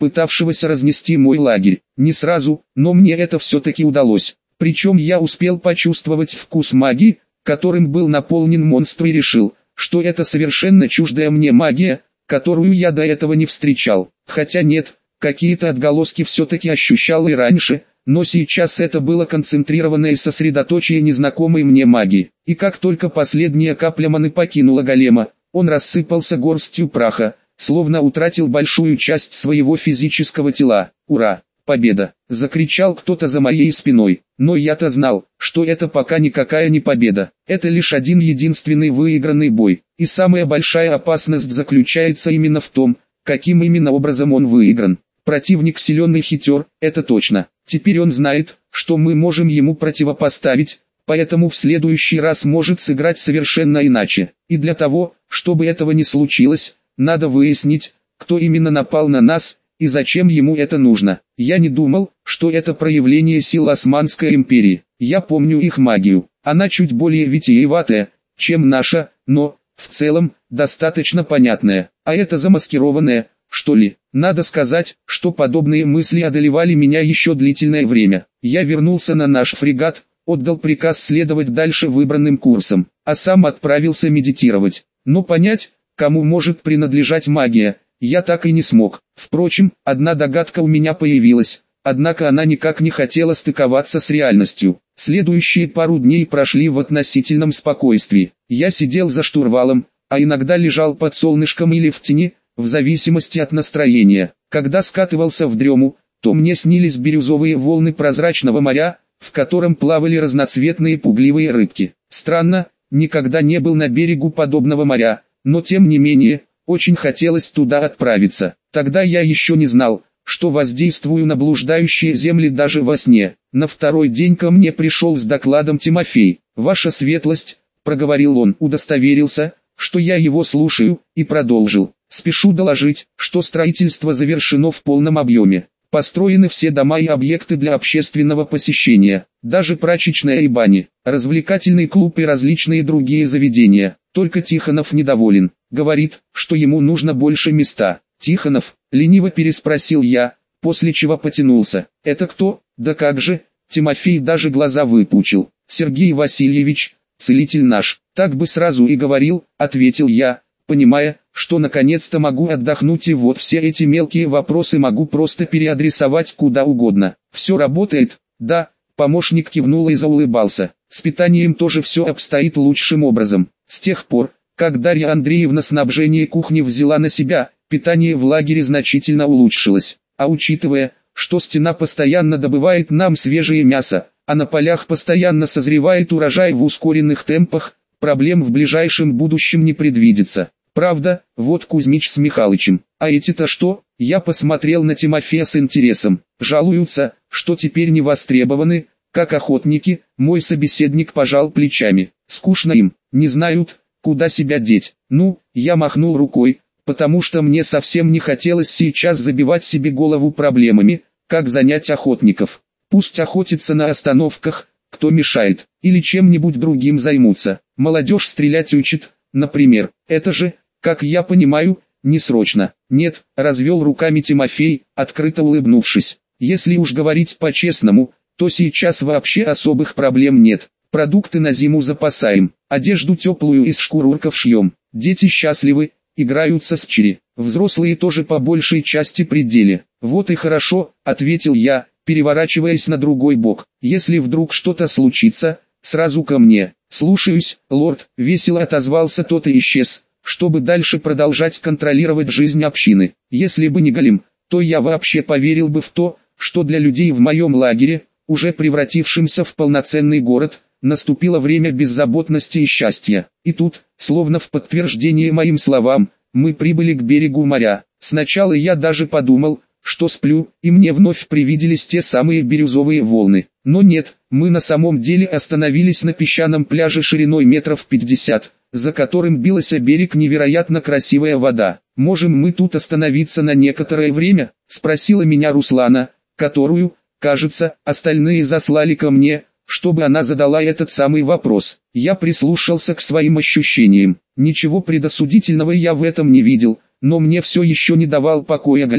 пытавшегося разнести мой лагерь. Не сразу, но мне это все-таки удалось. Причем я успел почувствовать вкус магии, которым был наполнен монстр, и решил, что это совершенно чуждая мне магия, которую я до этого не встречал. Хотя нет, какие-то отголоски все-таки ощущал и раньше, но сейчас это было концентрированное сосредоточие незнакомой мне магии. И как только последняя капля маны покинула голема, он рассыпался горстью праха, словно утратил большую часть своего физического тела. «Ура! Победа!» — закричал кто-то за моей спиной. Но я-то знал, что это пока никакая не победа. Это лишь один единственный выигранный бой. И самая большая опасность заключается именно в том, каким именно образом он выигран. Противник силен и хитер, это точно. Теперь он знает, что мы можем ему противопоставить, поэтому в следующий раз может сыграть совершенно иначе. И для того, чтобы этого не случилось, надо выяснить, кто именно напал на нас, и зачем ему это нужно. Я не думал, что это проявление сил Османской империи. Я помню их магию. Она чуть более витиеватая, чем наша, но, в целом, достаточно понятная. А это замаскированная, что ли? Надо сказать, что подобные мысли одолевали меня еще длительное время. Я вернулся на наш фрегат, отдал приказ следовать дальше выбранным курсом, а сам отправился медитировать. Но понять, кому может принадлежать магия, я так и не смог. Впрочем, одна догадка у меня появилась, однако она никак не хотела стыковаться с реальностью. Следующие пару дней прошли в относительном спокойствии. Я сидел за штурвалом, а иногда лежал под солнышком или в тени, в зависимости от настроения. Когда скатывался в дрему, то мне снились бирюзовые волны прозрачного моря, в котором плавали разноцветные пугливые рыбки. Странно, никогда не был на берегу подобного моря, но тем не менее, очень хотелось туда отправиться. Тогда я еще не знал, что воздействую на блуждающие земли даже во сне. На второй день ко мне пришел с докладом Тимофей. «Ваша светлость», — проговорил он, удостоверился, что я его слушаю, и продолжил. «Спешу доложить, что строительство завершено в полном объеме. Построены все дома и объекты для общественного посещения, даже прачечная и бани, развлекательный клуб и различные другие заведения. Только Тихонов недоволен, говорит, что ему нужно больше места». «Тихонов?» — лениво переспросил я, после чего потянулся. «Это кто?» «Да как же?» Тимофей даже глаза выпучил. «Сергей Васильевич, целитель наш». «Так бы сразу и говорил», — ответил я, понимая, что наконец-то могу отдохнуть, и вот все эти мелкие вопросы могу просто переадресовать куда угодно. «Все работает?» «Да», — помощник кивнул и заулыбался. «С питанием тоже все обстоит лучшим образом. С тех пор, как Дарья Андреевна снабжение кухни взяла на себя, питание в лагере значительно улучшилось. А учитывая, что стена постоянно добывает нам свежее мясо, а на полях постоянно созревает урожай в ускоренных темпах, проблем в ближайшем будущем не предвидится. Правда, вот Кузьмич с Михалычем. А эти-то что?» Я посмотрел на Тимофея с интересом. «Жалуются, что теперь не востребованы, как охотники». Мой собеседник пожал плечами. «Скучно им, не знают, куда себя деть». «Ну», я махнул рукой, потому что мне совсем не хотелось сейчас забивать себе голову проблемами, как занять охотников. Пусть охотятся на остановках, кто мешает, или чем-нибудь другим займутся. Молодежь стрелять учит, например. Это же, как я понимаю, не срочно. «Нет», — развел руками Тимофей, открыто улыбнувшись. «Если уж говорить по-честному, то сейчас вообще особых проблем нет. Продукты на зиму запасаем, одежду теплую из шкурурков шьем. Дети счастливы, играются с чири. Взрослые тоже по большей части при деле». «Вот и хорошо», — ответил я, переворачиваясь на другой бок. «Если вдруг что-то случится, сразу ко мне». «Слушаюсь, лорд», — весело отозвался тот и исчез, чтобы дальше продолжать контролировать жизнь общины. Если бы не голем, то я вообще поверил бы в то, что для людей в моем лагере, уже превратившимся в полноценный город, наступило время беззаботности и счастья. И тут, словно в подтверждение моим словам, мы прибыли к берегу моря. Сначала я даже подумал, что сплю, и мне вновь привиделись те самые бирюзовые волны. Но нет, мы на самом деле остановились на песчаном пляже шириной метров 50, за которым билась о берег невероятно красивая вода. «Можем мы тут остановиться на некоторое время?» — спросила меня Руслана, которую, кажется, остальные заслали ко мне, чтобы она задала этот самый вопрос. Я прислушался к своим ощущениям. Ничего предосудительного я в этом не видел, но мне все еще не давал покоя голем,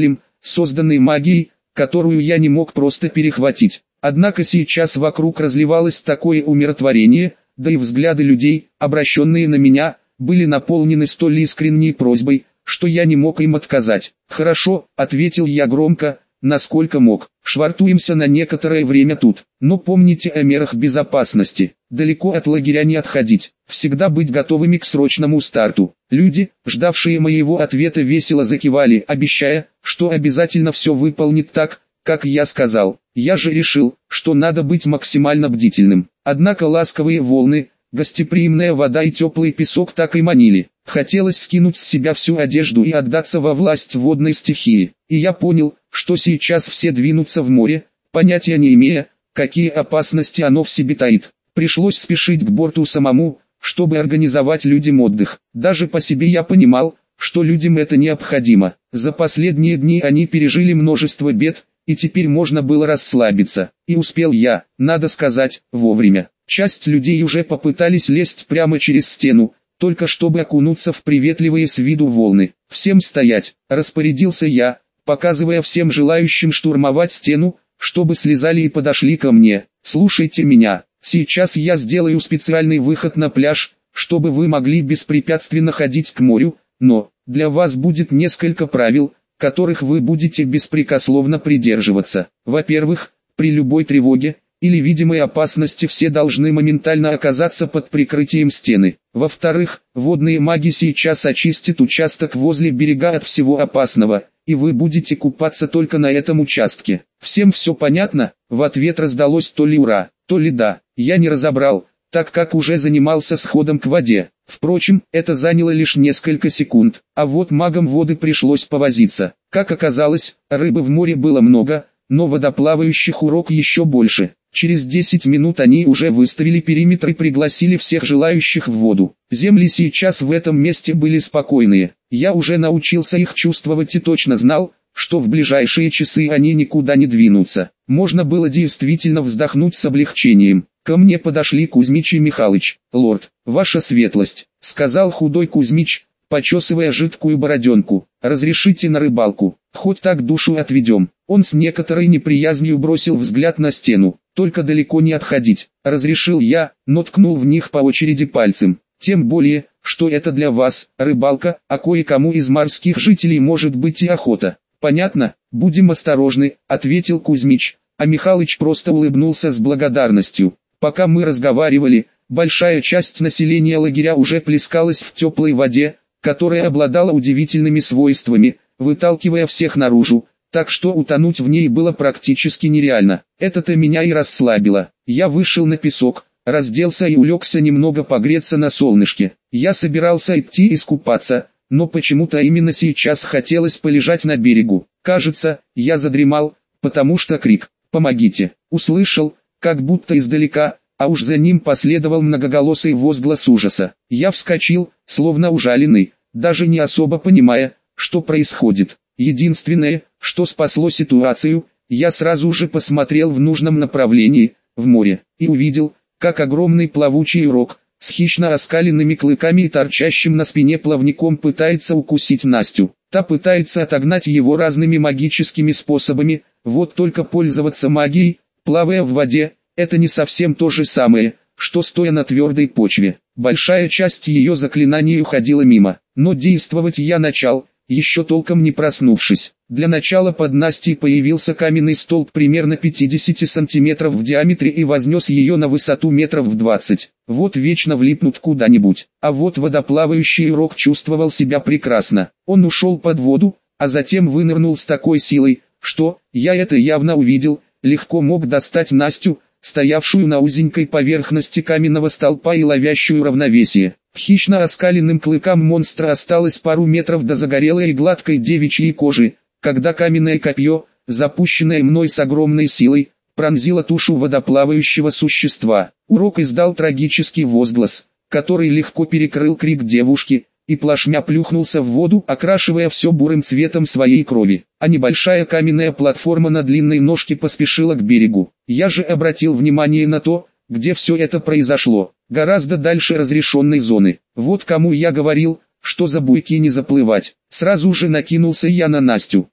созданный магией, которую я не мог просто перехватить. Однако сейчас вокруг разливалось такое умиротворение, да и взгляды людей, обращенные на меня, были наполнены столь искренней просьбой, что я не мог им отказать. «Хорошо», — ответил я громко, насколько мог. «Швартуемся на некоторое время тут, но помните о мерах безопасности. Далеко от лагеря не отходить, всегда быть готовыми к срочному старту». Люди, ждавшие моего ответа, весело закивали, обещая, что обязательно все выполнит так, как я сказал. Я же решил, что надо быть максимально бдительным. Однако ласковые волны, гостеприимная вода и теплый песок так и манили. Хотелось скинуть с себя всю одежду и отдаться во власть водной стихии. И я понял, что сейчас все двинутся в море, понятия не имея, какие опасности оно в себе таит. Пришлось спешить к борту самому, чтобы организовать людям отдых. Даже по себе я понимал, что людям это необходимо. За последние дни они пережили множество бед, и теперь можно было расслабиться. И успел я, надо сказать, вовремя. Часть людей уже попытались лезть прямо через стену, только чтобы окунуться в приветливые с виду волны. «Всем стоять!» – распорядился я, показывая всем желающим штурмовать стену, чтобы слезали и подошли ко мне. «Слушайте меня, сейчас я сделаю специальный выход на пляж, чтобы вы могли беспрепятственно ходить к морю, но для вас будет несколько правил, которых вы будете беспрекословно придерживаться. Во-первых, при любой тревоге или видимой опасности все должны моментально оказаться под прикрытием стены. Во-вторых, водные маги сейчас очистят участок возле берега от всего опасного, и вы будете купаться только на этом участке. Всем все понятно?» В ответ раздалось то ли «ура», то ли «да». Я не разобрал, так как уже занимался сходом к воде. Впрочем, это заняло лишь несколько секунд, а вот магам воды пришлось повозиться. Как оказалось, рыбы в море было много, но водоплавающих урок еще больше. Через 10 минут они уже выставили периметр и пригласили всех желающих в воду. Земли сейчас в этом месте были спокойные. Я уже научился их чувствовать и точно знал, что в ближайшие часы они никуда не двинутся. Можно было действительно вздохнуть с облегчением. Ко мне подошли Кузьмич и Михалыч. «Лорд, ваша светлость», — сказал худой Кузьмич, почесывая жидкую бороденку, — «разрешите на рыбалку, хоть так душу отведем». Он с некоторой неприязнью бросил взгляд на стену. «Только далеко не отходить», — разрешил я, но ткнул в них по очереди пальцем. «Тем более, что это для вас рыбалка, а кое-кому из морских жителей может быть и охота». «Понятно, будем осторожны», — ответил Кузьмич, а Михалыч просто улыбнулся с благодарностью. Пока мы разговаривали, большая часть населения лагеря уже плескалась в теплой воде, которая обладала удивительными свойствами, выталкивая всех наружу, так что утонуть в ней было практически нереально. Это-то меня и расслабило. Я вышел на песок, разделся и улегся немного погреться на солнышке. Я собирался идти искупаться, но почему-то именно сейчас хотелось полежать на берегу. Кажется, я задремал, потому что крик «Помогите!» услышал, как будто издалека, а уж за ним последовал многоголосый возглас ужаса. Я вскочил, словно ужаленный, даже не особо понимая, что происходит. Единственное, что спасло ситуацию, я сразу же посмотрел в нужном направлении, в море, и увидел, как огромный плавучий урок, с хищно оскаленными клыками и торчащим на спине плавником пытается укусить Настю. Та пытается отогнать его разными магическими способами, вот только пользоваться магией, плавая в воде, это не совсем то же самое, что стоя на твердой почве. Большая часть ее заклинаний уходила мимо, но действовать я начал, еще толком не проснувшись. Для начала под Настей появился каменный столб примерно 50 сантиметров в диаметре и вознес ее на высоту метров 20. Вот вечно влипнут куда-нибудь. А вот водоплавающий урок чувствовал себя прекрасно. Он ушел под воду, а затем вынырнул с такой силой, что, я это явно увидел, легко мог достать Настю, стоявшую на узенькой поверхности каменного столпа и ловящую равновесие. К хищно оскаленным клыкам монстра осталось пару метров до загорелой и гладкой девичьей кожи, когда каменное копье, запущенное мной с огромной силой, пронзило тушу водоплавающего существа. Урок издал трагический возглас, который легко перекрыл крик девушки, и плашмя плюхнулся в воду, окрашивая все бурым цветом своей крови. А небольшая каменная платформа на длинной ножке поспешила к берегу. Я же обратил внимание на то, где все это произошло, гораздо дальше разрешенной зоны. Вот кому я говорил, что за буйки не заплывать. Сразу же накинулся я на Настю.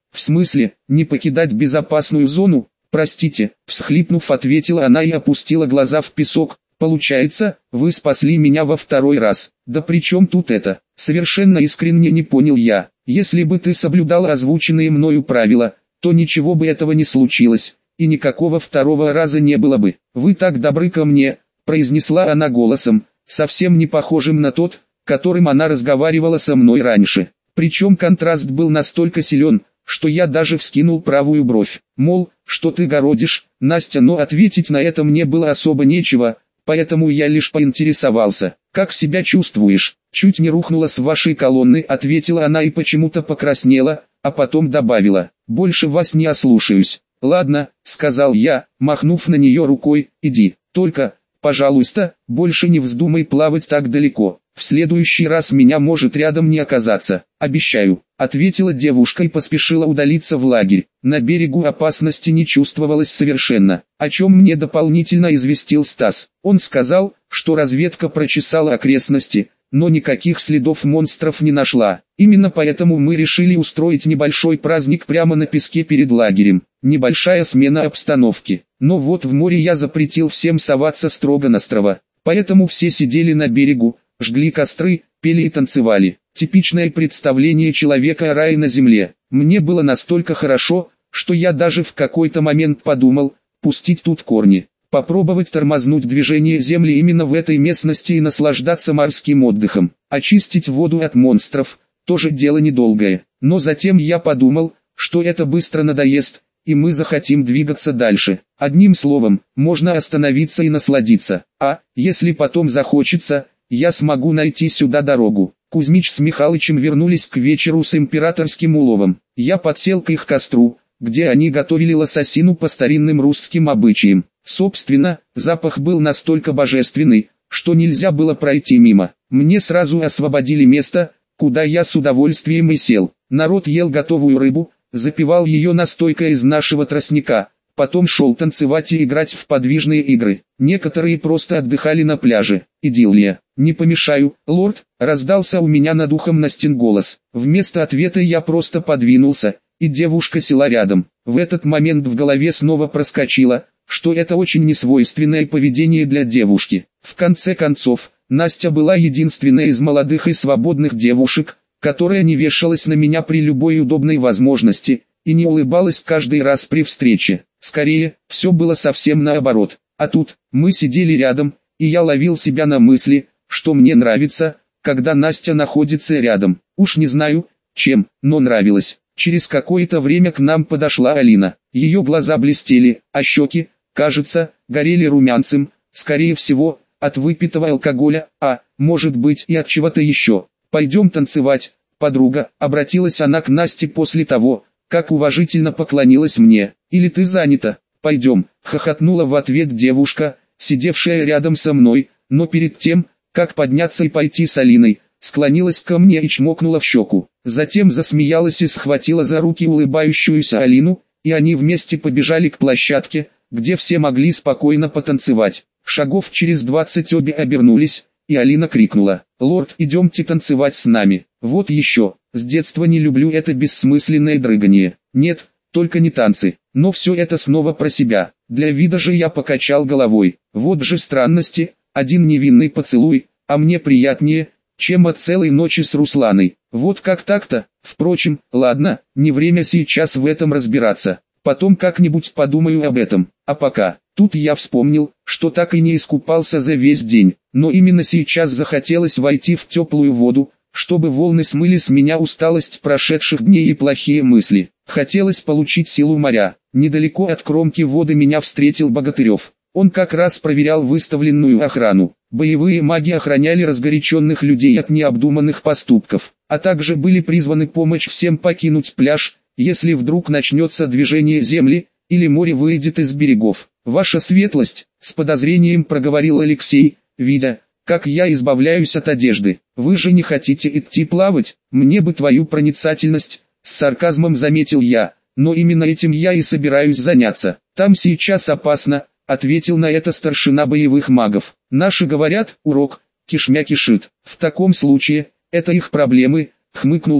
В смысле, не покидать безопасную зону? Простите, всхлипнув, ответила она и опустила глаза в песок. Получается, вы спасли меня во второй раз. Да при чем тут это? Совершенно искренне не понял я. Если бы ты соблюдал озвученные мною правила, то ничего бы этого не случилось, и никакого второго раза не было бы. Вы так добры ко мне, произнесла она голосом, совсем не похожим на тот, которым она разговаривала со мной раньше. Причем контраст был настолько силен, что я даже вскинул правую бровь. Мол, что ты городишь, Настя, но ответить на это мне было особо нечего, поэтому я лишь поинтересовался. Как себя чувствуешь? Чуть не рухнула с вашей колонны, ответила она и почему-то покраснела, а потом добавила. Больше вас не ослушаюсь. Ладно, сказал я, махнув на нее рукой, иди, только, пожалуйста, больше не вздумай плавать так далеко. В следующий раз меня может рядом не оказаться, обещаю, ответила девушка и поспешила удалиться в лагерь. На берегу опасности не чувствовалось совершенно, о чем мне дополнительно известил Стас. Он сказал, что разведка прочесала окрестности, но никаких следов монстров не нашла. Именно поэтому мы решили устроить небольшой праздник прямо на песке перед лагерем. Небольшая смена обстановки. Но вот в море я запретил всем соваться строго-настрого. Поэтому все сидели на берегу, жгли костры, пели и танцевали. Типичное представление человека о рае на земле. Мне было настолько хорошо, что я даже в какой-то момент подумал, пустить тут корни. Попробовать тормознуть движение Земли именно в этой местности и наслаждаться морским отдыхом. Очистить воду от монстров – тоже дело недолгое. Но затем я подумал, что это быстро надоест, и мы захотим двигаться дальше. Одним словом, можно остановиться и насладиться. А, если потом захочется, я смогу найти сюда дорогу. Кузьмич с Михалычем вернулись к вечеру с императорским уловом. Я подсел к их костру, где они готовили лососину по старинным русским обычаям. Собственно, запах был настолько божественный, что нельзя было пройти мимо. Мне сразу освободили место, куда я с удовольствием и сел. Народ ел готовую рыбу, запивал ее настойкой из нашего тростника, потом шел танцевать и играть в подвижные игры. Некоторые просто отдыхали на пляже. Идиллия. «Не помешаю, лорд», раздался у меня над ухом Настин голос. Вместо ответа я просто подвинулся, и девушка села рядом. В этот момент в голове снова проскочило, что это очень несвойственное поведение для девушки. В конце концов, Настя была единственной из молодых и свободных девушек, которая не вешалась на меня при любой удобной возможности, и не улыбалась каждый раз при встрече. Скорее, все было совсем наоборот. А тут, мы сидели рядом, и я ловил себя на мысли, что мне нравится, когда Настя находится рядом. Уж не знаю, чем, но нравилось. Через какое-то время к нам подошла Алина. Ее глаза блестели, а щеки, кажется, горели румянцем, скорее всего, от выпитого алкоголя, а, может быть, и от чего-то еще. «Пойдем танцевать, подруга», обратилась она к Насте после того, как уважительно поклонилась мне. «Или ты занята?» «Пойдем», хохотнула в ответ девушка, сидевшая рядом со мной, но перед тем, как подняться и пойти с Алиной, склонилась ко мне и чмокнула в щеку. Затем засмеялась и схватила за руки улыбающуюся Алину, и они вместе побежали к площадке, где все могли спокойно потанцевать. Шагов через 20 обе обернулись, и Алина крикнула: «Лорд, идемте танцевать с нами». «Вот еще, с детства не люблю это бессмысленное дрыгание. Нет, только не танцы». Но все это снова про себя. Для вида же я покачал головой. Вот же странности, один невинный поцелуй, а мне приятнее, чем от целой ночи с Русланой. Вот как так-то? Впрочем, ладно, не время сейчас в этом разбираться. Потом как-нибудь подумаю об этом. А пока, тут я вспомнил, что так и не искупался за весь день. Но именно сейчас захотелось войти в теплую воду, чтобы волны смыли с меня усталость прошедших дней и плохие мысли. Хотелось получить силу моря. Недалеко от кромки воды меня встретил Богатырев. Он как раз проверял выставленную охрану. Боевые маги охраняли разгоряченных людей от необдуманных поступков, а также были призваны помочь всем покинуть пляж, если вдруг начнется движение земли, или море выйдет из берегов. «Ваша светлость», — с подозрением проговорил Алексей, видя, как я избавляюсь от одежды. «Вы же не хотите идти плавать? Мне бы твою проницательность», — с сарказмом заметил я, «но именно этим я и собираюсь заняться. Там сейчас опасно», — ответил на это старшина боевых магов. «Наши говорят, урок, кишмя кишит. В таком случае, это их проблемы», — хмыкнул я,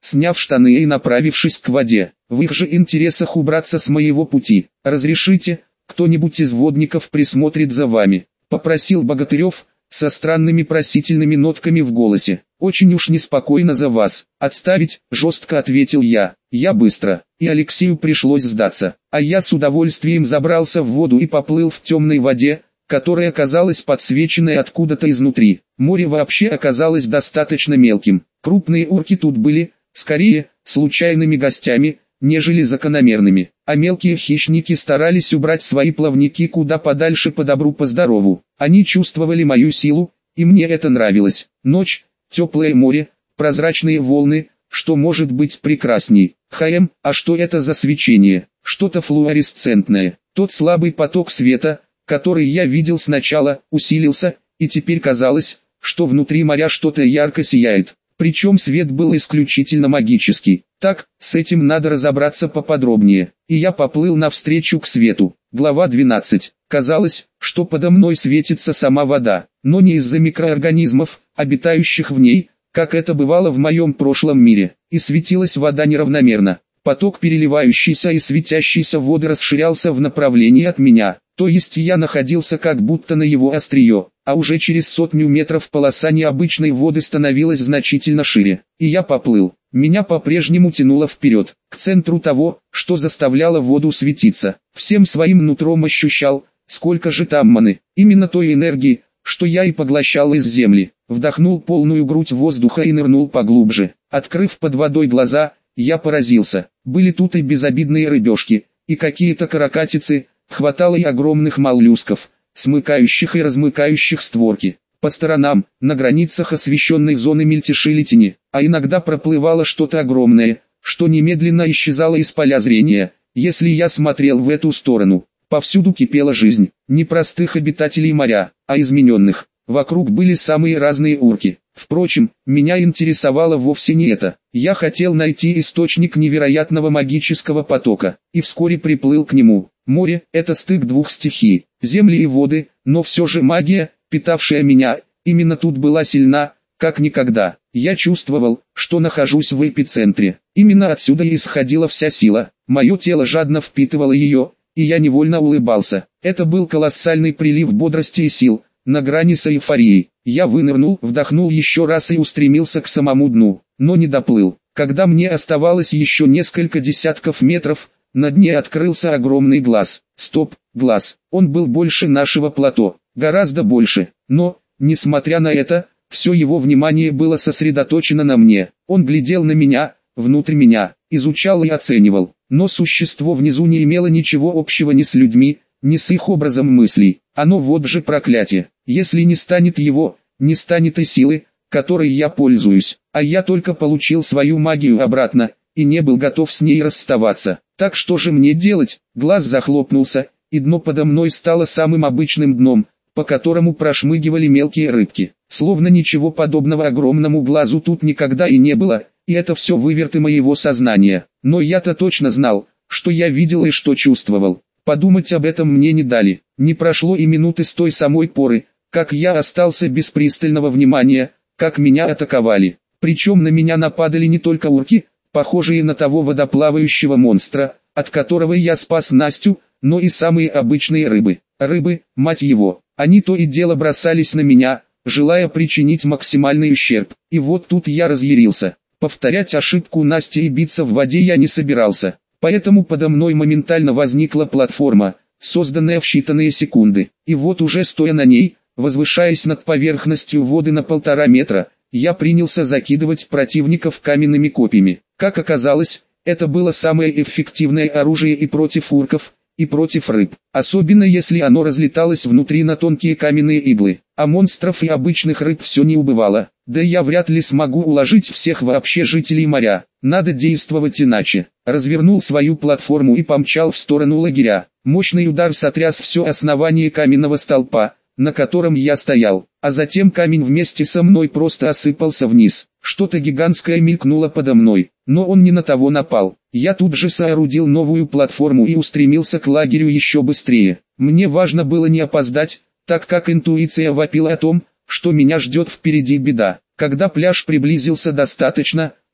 сняв штаны и направившись к воде. В их же интересах убраться с моего пути. «Разрешите, кто-нибудь из водников присмотрит за вами», — попросил Богатырев, со странными просительными нотками в голосе. «Очень уж неспокойно за вас». «Отставить», — жестко ответил я. «Я быстро». И Алексею пришлось сдаться. А я с удовольствием забрался в воду и поплыл в темной воде, которая казалась подсвеченной откуда-то изнутри. Море вообще оказалось достаточно мелким. Крупные орки тут были, скорее, случайными гостями, нежели закономерными. А мелкие хищники старались убрать свои плавники куда подальше по добру по здорову. Они чувствовали мою силу, и мне это нравилось. Ночь, теплое море, прозрачные волны, что может быть прекрасней. А что это за свечение? Что-то флуоресцентное. Тот слабый поток света, который я видел сначала, усилился, и теперь казалось, что внутри моря что-то ярко сияет. Причем свет был исключительно магический. Так, с этим надо разобраться поподробнее. И я поплыл навстречу к свету. Глава 12. Казалось, что подо мной светится сама вода, но не из-за микроорганизмов, обитающих в ней, как это бывало в моем прошлом мире. И светилась вода неравномерно. Поток переливающейся и светящейся воды расширялся в направлении от меня. То есть я находился как будто на его острие, а уже через 100 метров полоса необычной воды становилась значительно шире. И я поплыл. Меня по-прежнему тянуло вперед, к центру того, что заставляло воду светиться. Всем своим нутром ощущал, сколько же там маны, именно той энергии, что я и поглощал из земли. Вдохнул полную грудь воздуха и нырнул поглубже. Открыв под водой глаза, я поразился. Были тут и безобидные рыбешки, и какие-то каракатицы. Хватало и огромных моллюсков, смыкающих и размыкающих створки. По сторонам, на границах освещенной зоны мельтешили тени, а иногда проплывало что-то огромное, что немедленно исчезало из поля зрения, если я смотрел в эту сторону. Повсюду кипела жизнь, не простых обитателей моря, а измененных. Вокруг были самые разные урки. Впрочем, меня интересовало вовсе не это. Я хотел найти источник невероятного магического потока, и вскоре приплыл к нему. Море – это стык двух стихий, земли и воды, но все же магия, питавшая меня, именно тут была сильна, как никогда. Я чувствовал, что нахожусь в эпицентре. Именно отсюда и исходила вся сила. Мое тело жадно впитывало ее, и я невольно улыбался. Это был колоссальный прилив бодрости и сил, на грани с эйфорией. Я вынырнул, вдохнул еще раз и устремился к самому дну, но не доплыл. Когда мне оставалось еще несколько десятков метров, на дне открылся огромный глаз. Стоп, глаз. Он был больше нашего плато, гораздо больше. Но, несмотря на это, все его внимание было сосредоточено на мне. Он глядел на меня, внутрь меня, изучал и оценивал. Но существо внизу не имело ничего общего ни с людьми, ни с их образом мыслей. Оно вот же проклятие. Если не станет его, не станет и силы, которой я пользуюсь. А я только получил свою магию обратно, и не был готов с ней расставаться. Так что же мне делать? Глаз захлопнулся, и дно подо мной стало самым обычным дном, по которому прошмыгивали мелкие рыбки. Словно ничего подобного огромному глазу тут никогда и не было, и это все выверты моего сознания. Но я-то точно знал, что я видел и что чувствовал. Подумать об этом мне не дали. Не прошло и минуты с той самой поры, как я остался без пристального внимания, как меня атаковали. Причем на меня нападали не только урки, похожие на того водоплавающего монстра, от которого я спас Настю, но и самые обычные рыбы. Рыбы, мать его, они то и дело бросались на меня, желая причинить максимальный ущерб. И вот тут я разъярился. Повторять ошибку Насти и биться в воде я не собирался. Поэтому подо мной моментально возникла платформа, созданная в считанные секунды. И вот уже стоя на ней, возвышаясь над поверхностью воды на 1,5 метра, я принялся закидывать противников каменными копьями. Как оказалось, это было самое эффективное оружие и против урков, и против рыб. Особенно если оно разлеталось внутри на тонкие каменные иглы. А монстров и обычных рыб все не убывало. Да я вряд ли смогу уложить всех вообще жителей моря. Надо действовать иначе. Развернул свою платформу и помчал в сторону лагеря. Мощный удар сотряс все основание каменного столпа, на котором я стоял, а затем камень вместе со мной просто осыпался вниз. Что-то гигантское мелькнуло подо мной, но он не на того напал. Я тут же соорудил новую платформу и устремился к лагерю еще быстрее. Мне важно было не опоздать, так как интуиция вопила о том, что меня ждет впереди беда. Когда пляж приблизился достаточно,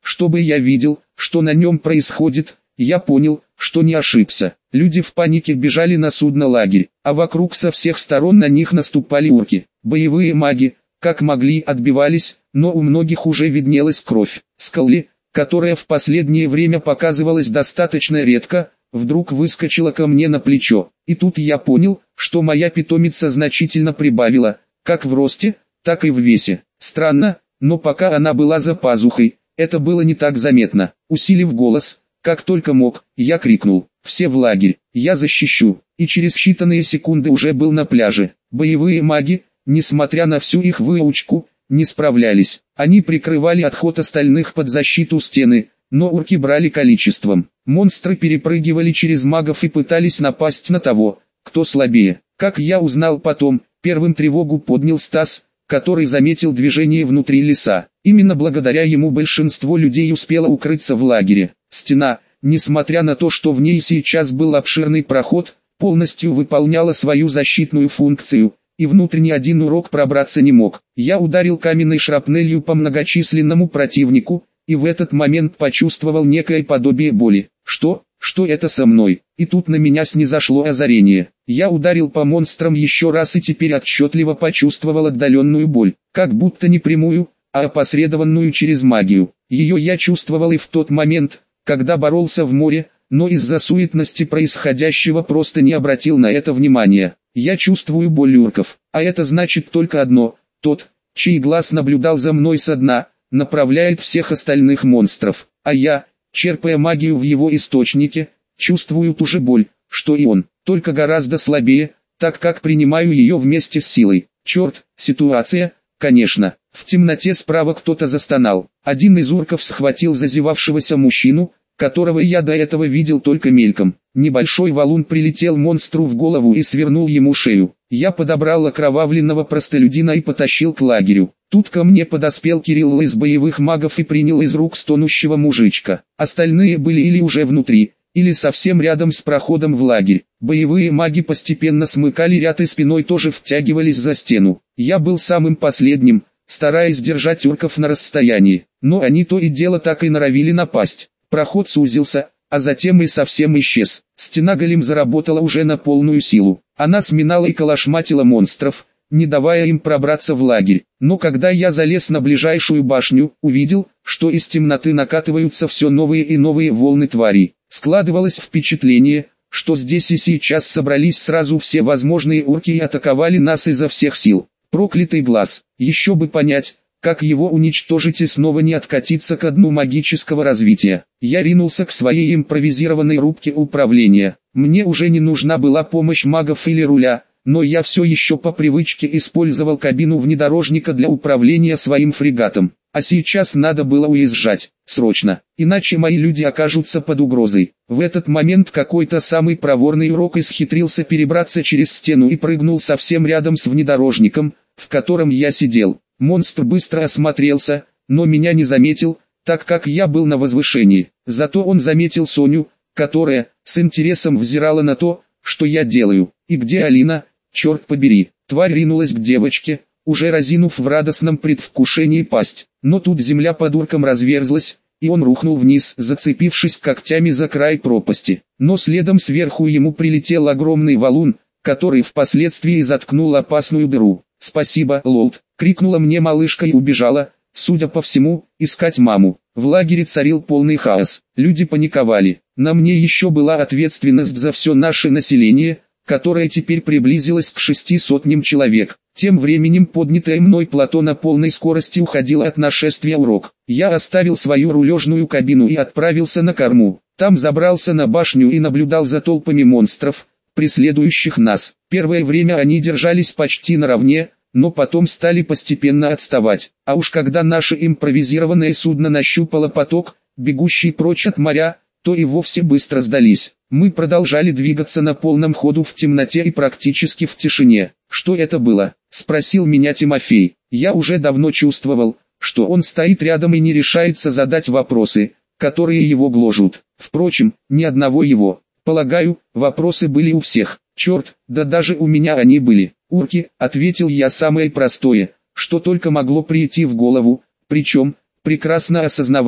чтобы я видел, что на нем происходит. Я понял, что не ошибся. Люди в панике бежали на судно-лагерь, а вокруг со всех сторон на них наступали орки. Боевые маги, как могли, отбивались, но у многих уже виднелась кровь. Скалли, которая в последнее время показывалась достаточно редко, вдруг выскочила ко мне на плечо. И тут я понял, что моя питомица значительно прибавила, как в росте, так и в весе. Странно, но пока она была за пазухой, это было не так заметно. Усилив голос, как только мог, я крикнул: «Все в лагерь, я защищу!» И через считанные секунды уже был на пляже. Боевые маги, несмотря на всю их выучку, не справлялись. Они прикрывали отход остальных под защиту стены, но орки брали количеством. Монстры перепрыгивали через магов и пытались напасть на того, кто слабее. Как я узнал потом, первым тревогу поднял Стас, который заметил движение внутри леса. Именно благодаря ему большинство людей успело укрыться в лагере. Стена, несмотря на то, что в ней сейчас был обширный проход, полностью выполняла свою защитную функцию, и внутрь ни один урок пробраться не мог. Я ударил каменной шрапнелью по многочисленному противнику, и в этот момент почувствовал некое подобие боли. Что это со мной? И тут на меня снизошло озарение. Я ударил по монстрам еще раз и теперь отчетливо почувствовал отдаленную боль, как будто не прямую, а опосредованную через магию. Ее я чувствовал и в тот момент, когда боролся в море, но из-за суетности происходящего просто не обратил на это внимания. Я чувствую боль урков, а это значит только одно: тот, чей глаз наблюдал за мной со дна, направляет всех остальных монстров, а я, черпая магию в его источнике, чувствую ту же боль, что и он, только гораздо слабее, так как принимаю ее вместе с силой. Черт, ситуация, конечно. В темноте справа кто-то застонал. Один из урков схватил зазевавшегося мужчину, которого я до этого видел только мельком. Небольшой валун прилетел монстру в голову и свернул ему шею. Я подобрал окровавленного простолюдина и потащил к лагерю. Тут ко мне подоспел Кирилл из боевых магов и принял из рук стонущего мужичка. Остальные были или уже внутри, или совсем рядом с проходом в лагерь. Боевые маги постепенно смыкали ряд и спиной тоже втягивались за стену. Я был самым последним, стараясь держать урков на расстоянии, но они то и дело так и норовили напасть. Проход сузился, а затем и совсем исчез. Стена голем заработала уже на полную силу. Она сминала и калашматила монстров, не давая им пробраться в лагерь. Но когда я залез на ближайшую башню, увидел, что из темноты накатываются все новые и новые волны тварей. Складывалось впечатление, что здесь и сейчас собрались сразу все возможные орки и атаковали нас изо всех сил. Проклятый глаз, еще бы понять, как его уничтожить и снова не откатиться ко дну магического развития. Я ринулся к своей импровизированной рубке управления. Мне уже не нужна была помощь магов или руля, но я все еще по привычке использовал кабину внедорожника для управления своим фрегатом. А сейчас надо было уезжать, срочно, иначе мои люди окажутся под угрозой. В этот момент какой-то самый проворный урок исхитрился перебраться через стену и прыгнул совсем рядом с внедорожником, в котором я сидел. Монстр быстро осмотрелся, но меня не заметил, так как я был на возвышении. Зато он заметил Соню, которая, с интересом взирала на то, что я делаю. И где Алина, черт побери? Тварь ринулась к девочке, уже разинув в радостном предвкушении пасть. Но тут земля под урком разверзлась, и он рухнул вниз, зацепившись когтями за край пропасти. Но следом сверху ему прилетел огромный валун, который впоследствии заткнул опасную дыру. «Спасибо, Лолд!» — крикнула мне малышка и убежала, судя по всему, искать маму. В лагере царил полный хаос. Люди паниковали. На мне еще была ответственность за все наше население, которое теперь приблизилось к 600 человек. Тем временем поднятое мной плато на полной скорости уходило от нашествия урок. Я оставил свою рулежную кабину и отправился на корму. Там забрался на башню и наблюдал за толпами монстров, преследующих нас. Первое время они держались почти наравне, но потом стали постепенно отставать. А уж когда наше импровизированное судно нащупало поток, бегущий прочь от моря, то и вовсе быстро сдались. Мы продолжали двигаться на полном ходу в темноте и практически в тишине. «Что это было?» — спросил меня Тимофей. Я уже давно чувствовал, что он стоит рядом и не решается задать вопросы, которые его гложут. Впрочем, ни одного его. Полагаю, вопросы были у всех. Черт, да даже у меня они были. «Урки», — ответил я, самое простое, что только могло прийти в голову, причем, прекрасно осознавая,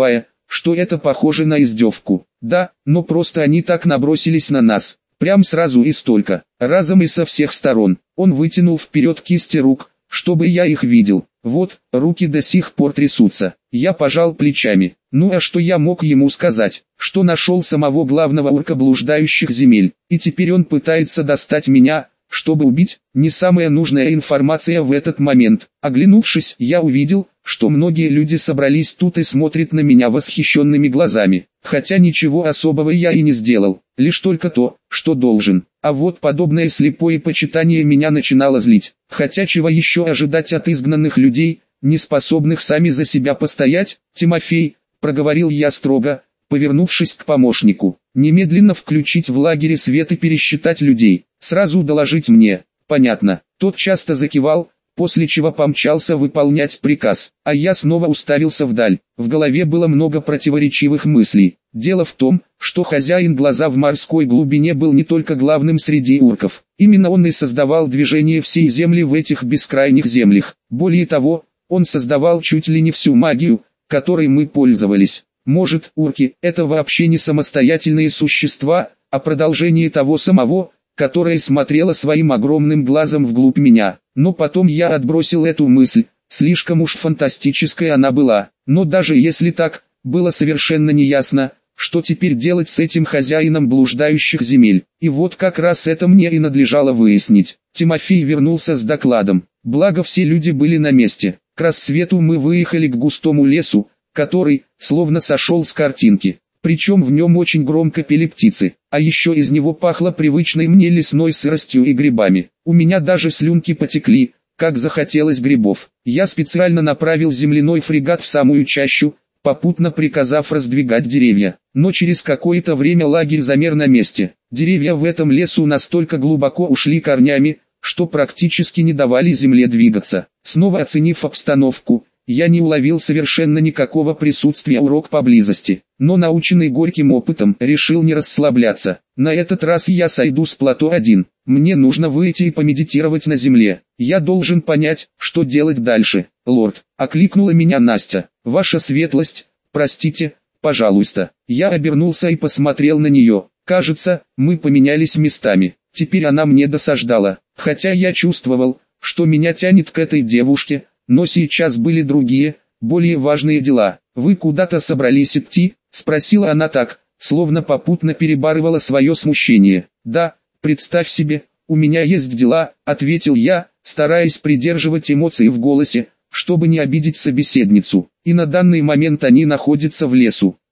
что это похоже на издевку. Да, но просто они так набросились на нас. Прям сразу и столько, разом и со всех сторон. Он вытянул вперед кисти рук, чтобы я их видел. Вот, руки до сих пор трясутся. Я пожал плечами. Ну а что я мог ему сказать? Что нашел самого главного урка блуждающих земель, и теперь он пытается достать меня, чтобы убить? Не самая нужная информация в этот момент. Оглянувшись, я увидел, что многие люди собрались тут и смотрят на меня восхищенными глазами. Хотя ничего особого я и не сделал, лишь только то, что должен. А вот подобное слепое почитание меня начинало злить. Хотя чего еще ожидать от изгнанных людей, не способных сами за себя постоять? Тимофей, проговорил я строго, повернувшись к помощнику, немедленно включить в лагере свет и пересчитать людей, сразу доложить мне. Понятно. Тот часто закивал, после чего помчался выполнять приказ, а я снова уставился вдаль. В голове было много противоречивых мыслей. Дело в том, что хозяин глаза в морской глубине был не только главным среди урков. Именно он и создавал движение всей земли в этих бескрайних землях. Более того, он создавал чуть ли не всю магию, которой мы пользовались. Может, урки – это вообще не самостоятельные существа, а продолжение того самого, которое смотрело своим огромным глазом вглубь меня. Но потом я отбросил эту мысль, слишком уж фантастической она была. Но даже если так, было совершенно неясно, что теперь делать с этим хозяином блуждающих земель. И вот как раз это мне и надлежало выяснить. Тимофей вернулся с докладом. Благо все люди были на месте. К рассвету мы выехали к густому лесу, который, словно сошел с картинки. Причем в нем очень громко пели птицы, а еще из него пахло привычной мне лесной сыростью и грибами. У меня даже слюнки потекли, как захотелось грибов. Я специально направил земляной фрегат в самую чащу, попутно приказав раздвигать деревья. Но через какое-то время лагерь замер на месте. Деревья в этом лесу настолько глубоко ушли корнями, что практически не давали земле двигаться. Снова оценив обстановку, я не уловил совершенно никакого присутствия урок поблизости, но наученный горьким опытом решил не расслабляться. На этот раз я сойду с плато один. Мне нужно выйти и помедитировать на земле. Я должен понять, что делать дальше. Лорд, окликнула меня Настя. Ваша светлость, простите, пожалуйста. Я обернулся и посмотрел на нее. Кажется, мы поменялись местами. Теперь она мне досаждала, хотя я чувствовал, что меня тянет к этой девушке. Но сейчас были другие, более важные дела. «Вы куда-то собрались идти?» – спросила она так, словно попутно перебарывала свое смущение. «Да, представь себе, у меня есть дела», – ответил я, стараясь придерживать эмоции в голосе, чтобы не обидеть собеседницу. «И на данный момент они находятся в лесу.